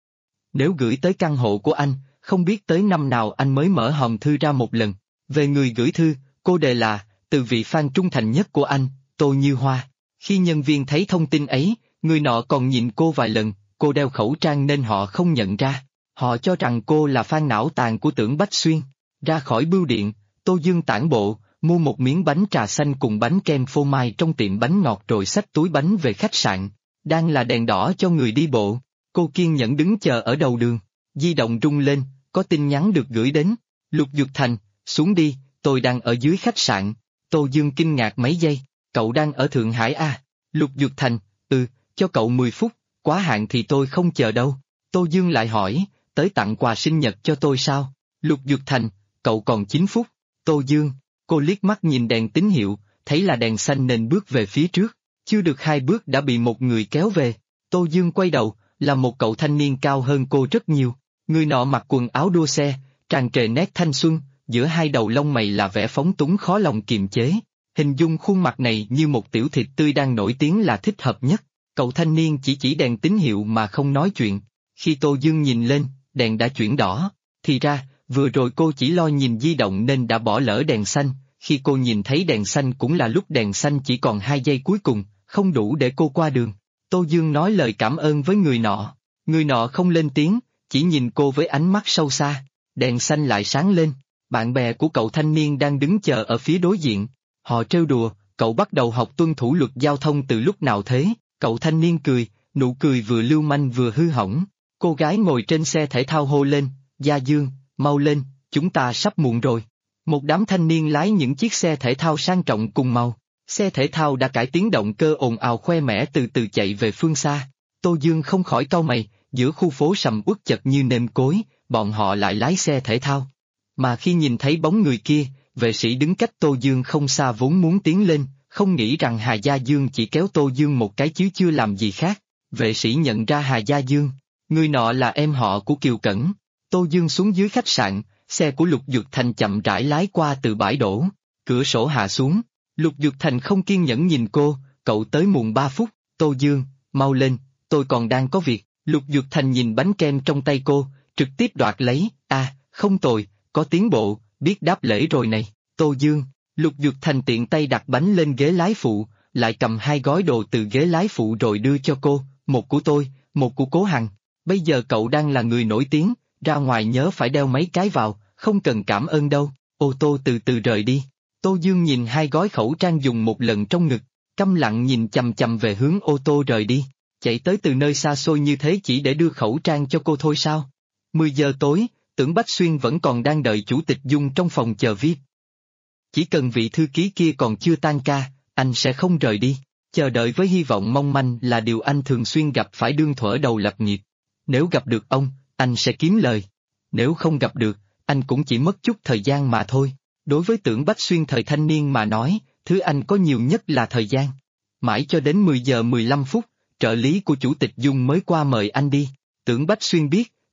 Nếu gửi tới căn hộ của anh, không biết tới năm nào anh mới mở hòm thư ra một lần. Về người gửi thư, cô đề là, từ vị fan trung thành nhất của anh, Tô Như Hoa. Khi nhân viên thấy thông tin ấy, người nọ còn nhìn cô vài lần, cô đeo khẩu trang nên họ không nhận ra. Họ cho rằng cô là fan não tàn của Tưởng Bách Xuyên. Ra khỏi bưu điện, Tô Dương tản bộ, mua một miếng bánh trà xanh cùng bánh kem phô mai trong tiệm bánh ngọt rồi xách túi bánh về khách sạn. Đang là đèn đỏ cho người đi bộ, cô kiên nhẫn đứng chờ ở đầu đường. Di động rung lên, có tin nhắn được gửi đến. Lục Dược Thành, xuống đi, tôi đang ở dưới khách sạn. Tô Dương kinh ngạc mấy giây, cậu đang ở Thượng Hải à? Lục Dược Thành, cho cậu 10 phút, quá hạn thì tôi không chờ đâu. Tô Dương lại hỏi, tới tặng quà sinh nhật cho tôi sao? Lục Dược Thành, cậu còn 9 phút. Tô Dương, cô liếc mắt nhìn đèn tín hiệu, thấy là đèn xanh nên bước về phía trước. Chưa được 2 bước đã bị một người kéo về. Tô Dương quay đầu, là một cậu thanh niên cao hơn cô rất nhiều. Người nọ mặc quần áo đua xe, tràn trề nét thanh xuân, giữa hai đầu lông mày là vẻ phóng túng khó lòng kiềm chế. Hình dung khuôn mặt này như một tiểu thịt tươi đang nổi tiếng là thích hợp nhất. Cậu thanh niên chỉ đèn tín hiệu mà không nói chuyện. Khi Tô Dương nhìn lên, đèn đã chuyển đỏ. Thì ra, vừa rồi cô chỉ lo nhìn di động nên đã bỏ lỡ đèn xanh. Khi cô nhìn thấy đèn xanh cũng là lúc đèn xanh chỉ còn 2 giây cuối cùng, không đủ để cô qua đường. Tô Dương nói lời cảm ơn với người nọ. Người nọ không lên tiếng, chỉ nhìn cô với ánh mắt sâu xa. Đèn xanh lại sáng lên. Bạn bè của cậu thanh niên đang đứng chờ ở phía đối diện. Họ trêu đùa, cậu bắt đầu học tuân thủ luật giao thông từ lúc nào thế? Cậu thanh niên cười, nụ cười vừa lưu manh vừa hư hỏng. Cô gái ngồi trên xe thể thao hô lên, Gia Dương, mau lên, chúng ta sắp muộn rồi. Một đám thanh niên lái những chiếc xe thể thao sang trọng cùng màu. Xe thể thao đã cải tiến động cơ ồn ào khoe mẽ từ từ chạy về phương xa. Tô Dương không khỏi cau mày, giữa khu phố sầm uất chật như nêm cối, bọn họ lại lái xe thể thao. Mà khi nhìn thấy bóng người kia, vệ sĩ đứng cách Tô Dương không xa vốn muốn tiến lên, không nghĩ rằng Hà Gia Dương chỉ kéo Tô Dương một cái chứ chưa làm gì khác. Vệ sĩ nhận ra Hà Gia Dương, người nọ là em họ của Kiều Cẩn. Tô Dương xuống dưới khách sạn, xe của Lục Dược Thành chậm rãi lái qua từ bãi đổ, cửa sổ hạ xuống. Lục Dược Thành không kiên nhẫn nhìn cô, cậu tới muộn 3 phút, Tô Dương, mau lên, tôi còn đang có việc. Lục Dược Thành nhìn bánh kem trong tay cô, trực tiếp đoạt lấy, không tồi, có tiến bộ, biết đáp lễ rồi này. Tô Dương, Lục Dược Thành tiện tay đặt bánh lên ghế lái phụ, lại cầm 2 gói đồ từ ghế lái phụ rồi đưa cho cô, một của tôi, một của Cố Hằng. Bây giờ cậu đang là người nổi tiếng, ra ngoài nhớ phải đeo mấy cái vào, không cần cảm ơn đâu. Ô tô từ từ rời đi. Tô Dương nhìn 2 gói khẩu trang dùng một lần trong ngực, câm lặng nhìn chằm chằm về hướng ô tô rời đi. Chạy tới từ nơi xa xôi như thế chỉ để đưa khẩu trang cho cô thôi sao? 10 giờ tối, Tưởng Bách Xuyên vẫn còn đang đợi Chủ tịch Dung trong phòng chờ VIP. Chỉ cần vị thư ký kia còn chưa tan ca, anh sẽ không rời đi. Chờ đợi với hy vọng mong manh là điều anh thường xuyên gặp phải đương thuở đầu lập nghiệp. Nếu gặp được ông, anh sẽ kiếm lời. Nếu không gặp được, anh cũng chỉ mất chút thời gian mà thôi. Đối với Tưởng Bách Xuyên thời thanh niên mà nói, thứ anh có nhiều nhất là thời gian. Mãi cho đến 10 giờ 15 phút, trợ lý của Chủ tịch Dung mới qua mời anh đi. Tưởng Bách Xuyên biết,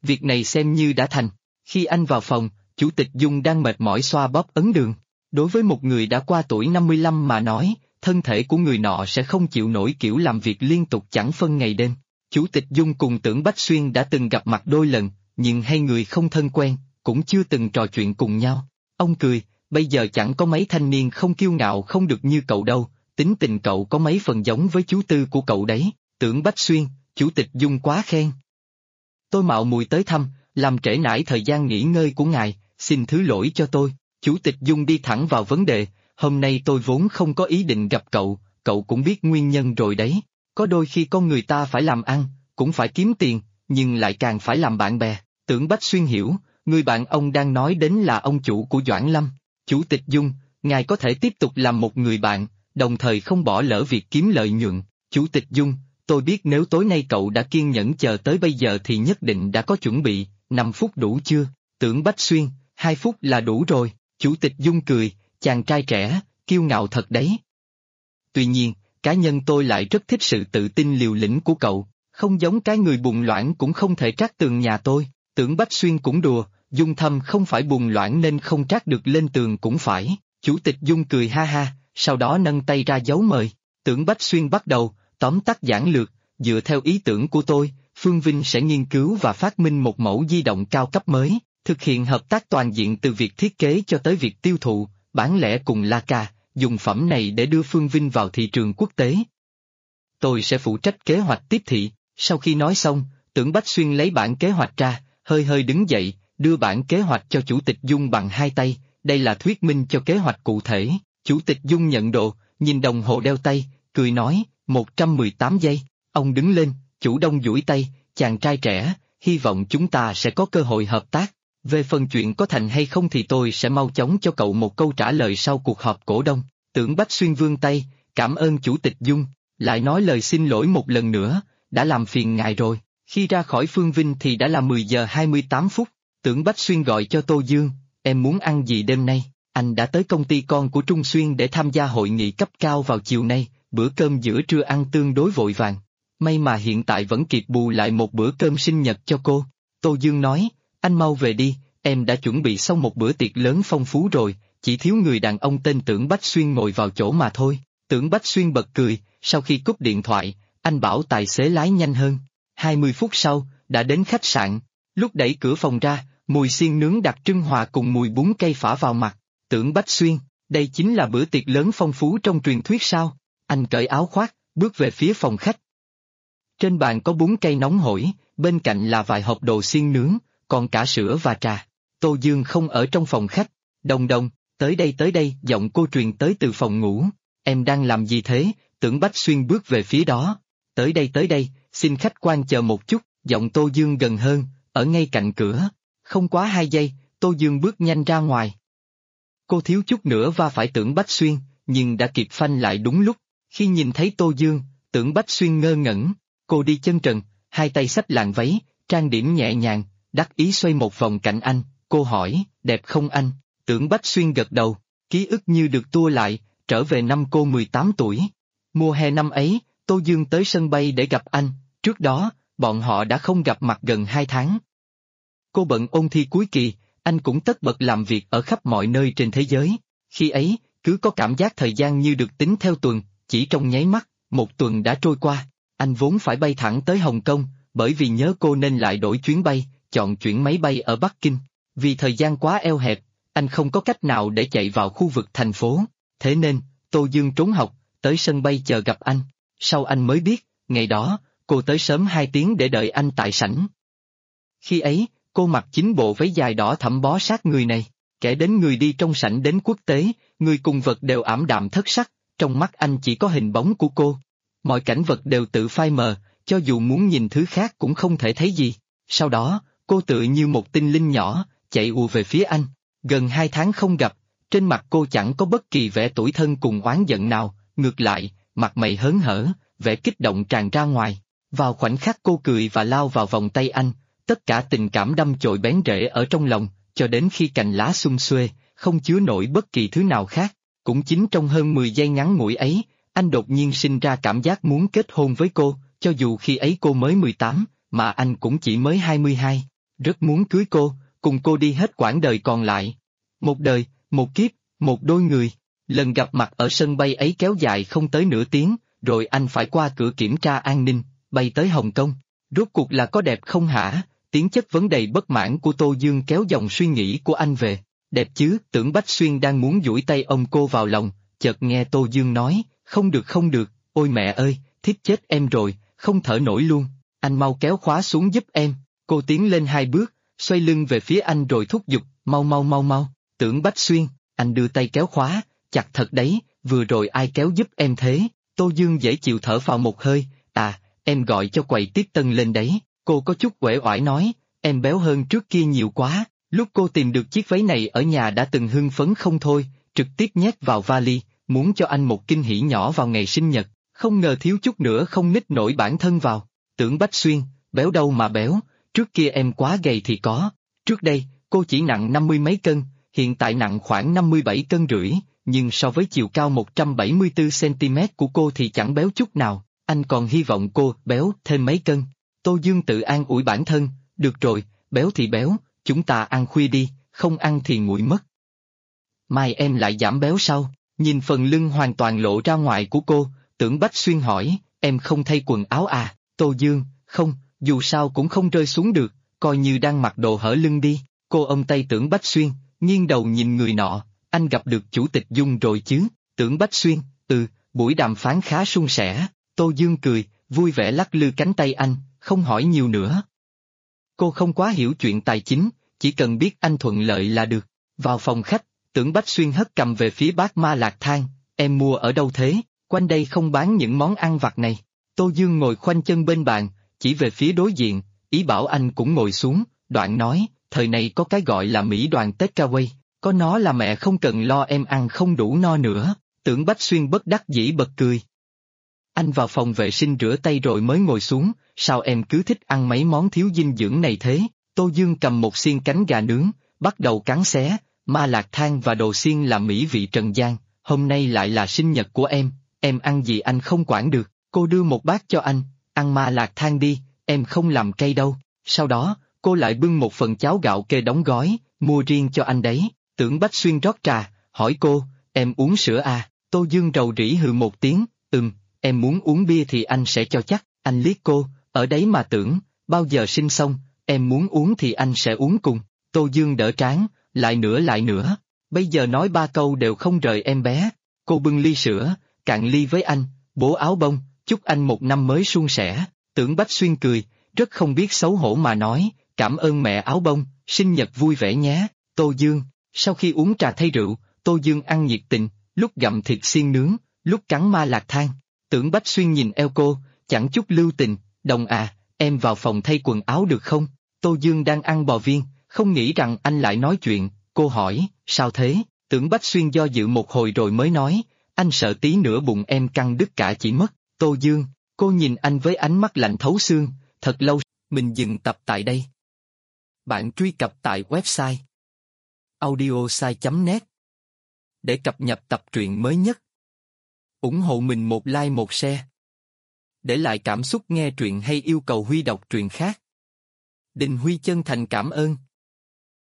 việc này xem như đã thành. Khi anh vào phòng, Chủ tịch Dung đang mệt mỏi xoa bóp ấn đường. Đối với một người đã qua tuổi 55 mà nói, thân thể của người nọ sẽ không chịu nổi kiểu làm việc liên tục chẳng phân ngày đêm. Chủ tịch Dung cùng Tưởng Bách Xuyên đã từng gặp mặt đôi lần, nhưng hai người không thân quen, cũng chưa từng trò chuyện cùng nhau. Ông cười, bây giờ chẳng có mấy thanh niên không kiêu ngạo không được như cậu đâu, tính tình cậu có mấy phần giống với chú Tư của cậu đấy. Tưởng Bách Xuyên, Chủ tịch Dung quá khen. Tôi mạo muội tới thăm, làm trễ nải thời gian nghỉ ngơi của ngài, xin thứ lỗi cho tôi. Chủ tịch Dung đi thẳng vào vấn đề, hôm nay tôi vốn không có ý định gặp cậu, cậu cũng biết nguyên nhân rồi đấy. Có đôi khi con người ta phải làm ăn, cũng phải kiếm tiền, nhưng lại càng phải làm bạn bè. Tưởng Bách Xuyên hiểu, người bạn ông đang nói đến là ông chủ của Doãn Lâm. Chủ tịch Dung, ngài có thể tiếp tục làm một người bạn, đồng thời không bỏ lỡ việc kiếm lợi nhuận. Chủ tịch Dung, tôi biết nếu tối nay cậu đã kiên nhẫn chờ tới bây giờ thì nhất định đã có chuẩn bị, 5 phút đủ chưa? Tưởng Bách Xuyên, 2 phút là đủ rồi. Chủ tịch Dung cười, chàng trai trẻ, kiêu ngạo thật đấy. Tuy nhiên, cá nhân tôi lại rất thích sự tự tin liều lĩnh của cậu, không giống cái người bùng loãng cũng không thể trát tường nhà tôi. Tưởng Bách Xuyên cũng đùa, Dung Thâm không phải bùng loãng nên không trát được lên tường cũng phải. Chủ tịch Dung cười ha ha, sau đó nâng tay ra dấu mời. Tưởng Bách Xuyên bắt đầu, tóm tắt giản lược, dựa theo ý tưởng của tôi, Phương Vinh sẽ nghiên cứu và phát minh một mẫu di động cao cấp mới, thực hiện hợp tác toàn diện từ việc thiết kế cho tới việc tiêu thụ, bán lẻ cùng Leica, dùng phẩm này để đưa Phương Vinh vào thị trường quốc tế. Tôi sẽ phụ trách kế hoạch tiếp thị. Sau khi nói xong, Tưởng Bách Xuyên lấy bản kế hoạch ra, hơi đứng dậy, đưa bản kế hoạch cho Chủ tịch Dung bằng hai tay, đây là thuyết minh cho kế hoạch cụ thể. Chủ tịch Dung nhận đồ, nhìn đồng hồ đeo tay, cười nói, 118 giây, ông đứng lên, chủ động duỗi tay, chàng trai trẻ, hy vọng chúng ta sẽ có cơ hội hợp tác. Về phần chuyện có thành hay không thì tôi sẽ mau chóng cho cậu một câu trả lời sau cuộc họp cổ đông. Tưởng Bách Xuyên vươn tay, cảm ơn Chủ tịch Dung, lại nói lời xin lỗi một lần nữa, đã làm phiền ngài rồi. Khi ra khỏi Phương Vinh thì đã là 10 giờ 28 phút, Tưởng Bách Xuyên gọi cho Tô Dương, em muốn ăn gì đêm nay? Anh đã tới công ty con của Trung Xuyên để tham gia hội nghị cấp cao vào chiều nay, bữa cơm giữa trưa ăn tương đối vội vàng. May mà hiện tại vẫn kịp bù lại một bữa cơm sinh nhật cho cô. Tô Dương nói, anh mau về đi, em đã chuẩn bị xong một bữa tiệc lớn phong phú rồi, chỉ thiếu người đàn ông tên Tưởng Bách Xuyên ngồi vào chỗ mà thôi. Tưởng Bách Xuyên bật cười, sau khi cúp điện thoại, anh bảo tài xế lái nhanh hơn. 20 phút sau, đã đến khách sạn. Lúc đẩy cửa phòng ra, mùi xiên nướng đặc trưng hòa cùng mùi bún cây phả vào mặt. Tưởng Bách Xuyên, đây chính là bữa tiệc lớn phong phú trong truyền thuyết sao? Anh cởi áo khoác, bước về phía phòng khách. Trên bàn có bún cây nóng hổi, bên cạnh là vài hộp đồ xiên nướng, còn cả sữa và trà. Tô Dương không ở trong phòng khách. Đồng đồng, tới đây, giọng cô truyền tới từ phòng ngủ. Em đang làm gì thế? Tưởng Bách Xuyên bước về phía đó. Tới đây, xin khách quan chờ một chút, giọng Tô Dương gần hơn, ở ngay cạnh cửa. Không quá 2 giây, Tô Dương bước nhanh ra ngoài. Cô thiếu chút nữa va phải Tưởng Bách Xuyên, nhưng đã kịp phanh lại đúng lúc. Khi nhìn thấy Tô Dương, Tưởng Bách Xuyên ngơ ngẩn. Cô đi chân trần, hai tay xách làn váy, trang điểm nhẹ nhàng, đắc ý xoay một vòng cạnh anh. Cô hỏi, đẹp không anh? Tưởng Bách Xuyên gật đầu, ký ức như được tua lại, trở về năm cô 18 tuổi. Mùa hè năm ấy, Tô Dương tới sân bay để gặp anh, trước đó, bọn họ đã không gặp mặt gần 2 tháng. Cô bận ôn thi cuối kỳ, anh cũng tất bật làm việc ở khắp mọi nơi trên thế giới. Khi ấy, cứ có cảm giác thời gian như được tính theo tuần, chỉ trong nháy mắt, một tuần đã trôi qua. Anh vốn phải bay thẳng tới Hồng Kông, bởi vì nhớ cô nên lại đổi chuyến bay, chọn chuyển máy bay ở Bắc Kinh. Vì thời gian quá eo hẹp, anh không có cách nào để chạy vào khu vực thành phố, thế nên, Tô Dương trốn học, tới sân bay chờ gặp anh. Sau anh mới biết, ngày đó, cô tới sớm 2 tiếng để đợi anh tại sảnh. Khi ấy, cô mặc chính bộ váy dài đỏ thẫm bó sát người này, kể đến người đi trong sảnh đến quốc tế, người cùng vật đều ảm đạm thất sắc, trong mắt anh chỉ có hình bóng của cô. Mọi cảnh vật đều tự phai mờ, cho dù muốn nhìn thứ khác cũng không thể thấy gì. Sau đó, cô tựa như một tinh linh nhỏ, chạy ùa về phía anh. Gần 2 tháng không gặp, trên mặt cô chẳng có bất kỳ vẻ tủi thân cùng oán giận nào, ngược lại, mặt mày hớn hở, vẻ kích động tràn ra ngoài. Vào khoảnh khắc cô cười và lao vào vòng tay anh, tất cả tình cảm đâm chồi bén rễ ở trong lòng, cho đến khi cành lá xum xuê, không chứa nổi bất kỳ thứ nào khác. Cũng chính trong hơn 10 giây ngắn ngủi ấy, anh đột nhiên sinh ra cảm giác muốn kết hôn với cô, cho dù khi ấy cô mới 18, mà anh cũng chỉ mới 22. rất muốn cưới cô, cùng cô đi hết quãng đời còn lại. Một đời, một kiếp, một đôi người. Lần gặp mặt ở sân bay ấy kéo dài không tới nửa tiếng, rồi anh phải qua cửa kiểm tra an ninh, bay tới Hồng Kông. Rốt cuộc là có đẹp không hả? Tiếng chất vấn đầy bất mãn của Tô Dương kéo dòng suy nghĩ của anh về. Đẹp chứ, Tưởng Bách Xuyên đang muốn duỗi tay ôm cô vào lòng, chợt nghe Tô Dương nói, không được không được, ôi mẹ ơi, thiếp chết em rồi, không thở nổi luôn, anh mau kéo khóa xuống giúp em. Cô tiến lên 2 bước, xoay lưng về phía anh rồi thúc giục, mau mau mau mau. Tưởng Bách Xuyên, anh đưa tay kéo khóa, chặt thật đấy, vừa rồi ai kéo giúp em thế? Tô Dương dễ chịu thở phào một hơi, em gọi cho quầy tiếp tân lên đấy. Cô có chút uể oải nói, em béo hơn trước kia nhiều quá. Lúc cô tìm được chiếc váy này ở nhà đã từng hưng phấn không thôi, trực tiếp nhét vào vali, muốn cho anh một kinh hỉ nhỏ vào ngày sinh nhật, không ngờ thiếu chút nữa không nít nổi bản thân vào. Tưởng Bách Xuyên, béo đâu mà béo, trước kia em quá gầy thì có. Trước đây, cô chỉ nặng 50 mấy cân, hiện tại nặng khoảng 57 cân rưỡi, nhưng so với chiều cao 174cm của cô thì chẳng béo chút nào, anh còn hy vọng cô béo thêm mấy cân. Tô Dương tự an ủi bản thân, được rồi, béo thì béo, chúng ta ăn khuya đi, không ăn thì nguội mất. Mai em lại giảm béo sau, nhìn phần lưng hoàn toàn lộ ra ngoài của cô, Tưởng Bách Xuyên hỏi, em không thay quần áo à? Tô Dương, không, dù sao cũng không rơi xuống được, coi như đang mặc đồ hở lưng đi. Cô ôm tay Tưởng Bách Xuyên, nghiêng đầu nhìn người nọ, anh gặp được Chủ tịch Dung rồi chứ? Tưởng Bách Xuyên, buổi đàm phán khá suôn sẻ. Tô Dương cười, vui vẻ lắc lư cánh tay anh, không hỏi nhiều nữa. Cô không quá hiểu chuyện tài chính, chỉ cần biết anh thuận lợi là được. Vào phòng khách, Tưởng Bách Xuyên hất cầm về phía bát ma lạc thang, em mua ở đâu thế? Quanh đây không bán những món ăn vặt này. Tô Dương ngồi khoanh chân bên bàn, chỉ về phía đối diện, ý bảo anh cũng ngồi xuống, đoạn nói, thời này có cái gọi là Mỹ đoàn takeaway, có nó là mẹ không cần lo em ăn không đủ no nữa. Tưởng Bách Xuyên bất đắc dĩ bật cười. Anh vào phòng vệ sinh rửa tay rồi mới ngồi xuống, sao em cứ thích ăn mấy món thiếu dinh dưỡng này thế? Tô Dương cầm một xiên cánh gà nướng, bắt đầu cắn xé, ma lạc thang và đồ xiên là mỹ vị trần gian, hôm nay lại là sinh nhật của em ăn gì anh không quản được. Cô đưa một bát cho anh, ăn ma lạc thang đi, em không làm cay đâu. Sau đó, cô lại bưng một phần cháo gạo kê đóng gói, mua riêng cho anh đấy. Tưởng Bách Xuyên rót trà, hỏi cô, em uống sữa à? Tô Dương rầu rĩ hừ một tiếng, em muốn uống bia thì anh sẽ cho chắc. Anh liếc cô, ở đấy mà tưởng, bao giờ sinh xong, em muốn uống thì anh sẽ uống cùng. Tô Dương đỡ trán, lại nữa, bây giờ nói 3 câu đều không rời em bé. Cô bưng ly sữa, cạn ly với anh, bố áo bông, chúc anh một năm mới suôn sẻ. Tưởng Bách Xuyên cười, rất không biết xấu hổ mà nói, cảm ơn mẹ áo bông, sinh nhật vui vẻ nhé. Tô Dương, sau khi uống trà thay rượu, Tô Dương ăn nhiệt tình, lúc gặm thịt xiên nướng, lúc cắn ma lạc thang. Tưởng Bách Xuyên nhìn eo cô, chẳng chút lưu tình, Đồng à, em vào phòng thay quần áo được không? Tô Dương đang ăn bò viên, không nghĩ rằng anh lại nói chuyện, cô hỏi, sao thế? Tưởng Bách Xuyên do dự một hồi rồi mới nói, anh sợ tí nữa bụng em căng đứt cả chỉ mất. Tô Dương, cô nhìn anh với ánh mắt lạnh thấu xương, thật lâu, mình dừng tập tại đây. Bạn truy cập tại website audiosai.net để cập nhật tập truyện mới nhất. Ủng hộ mình một like một share. Để lại cảm xúc nghe truyện hay yêu cầu Huy đọc truyện khác. Đình Huy chân thành cảm ơn.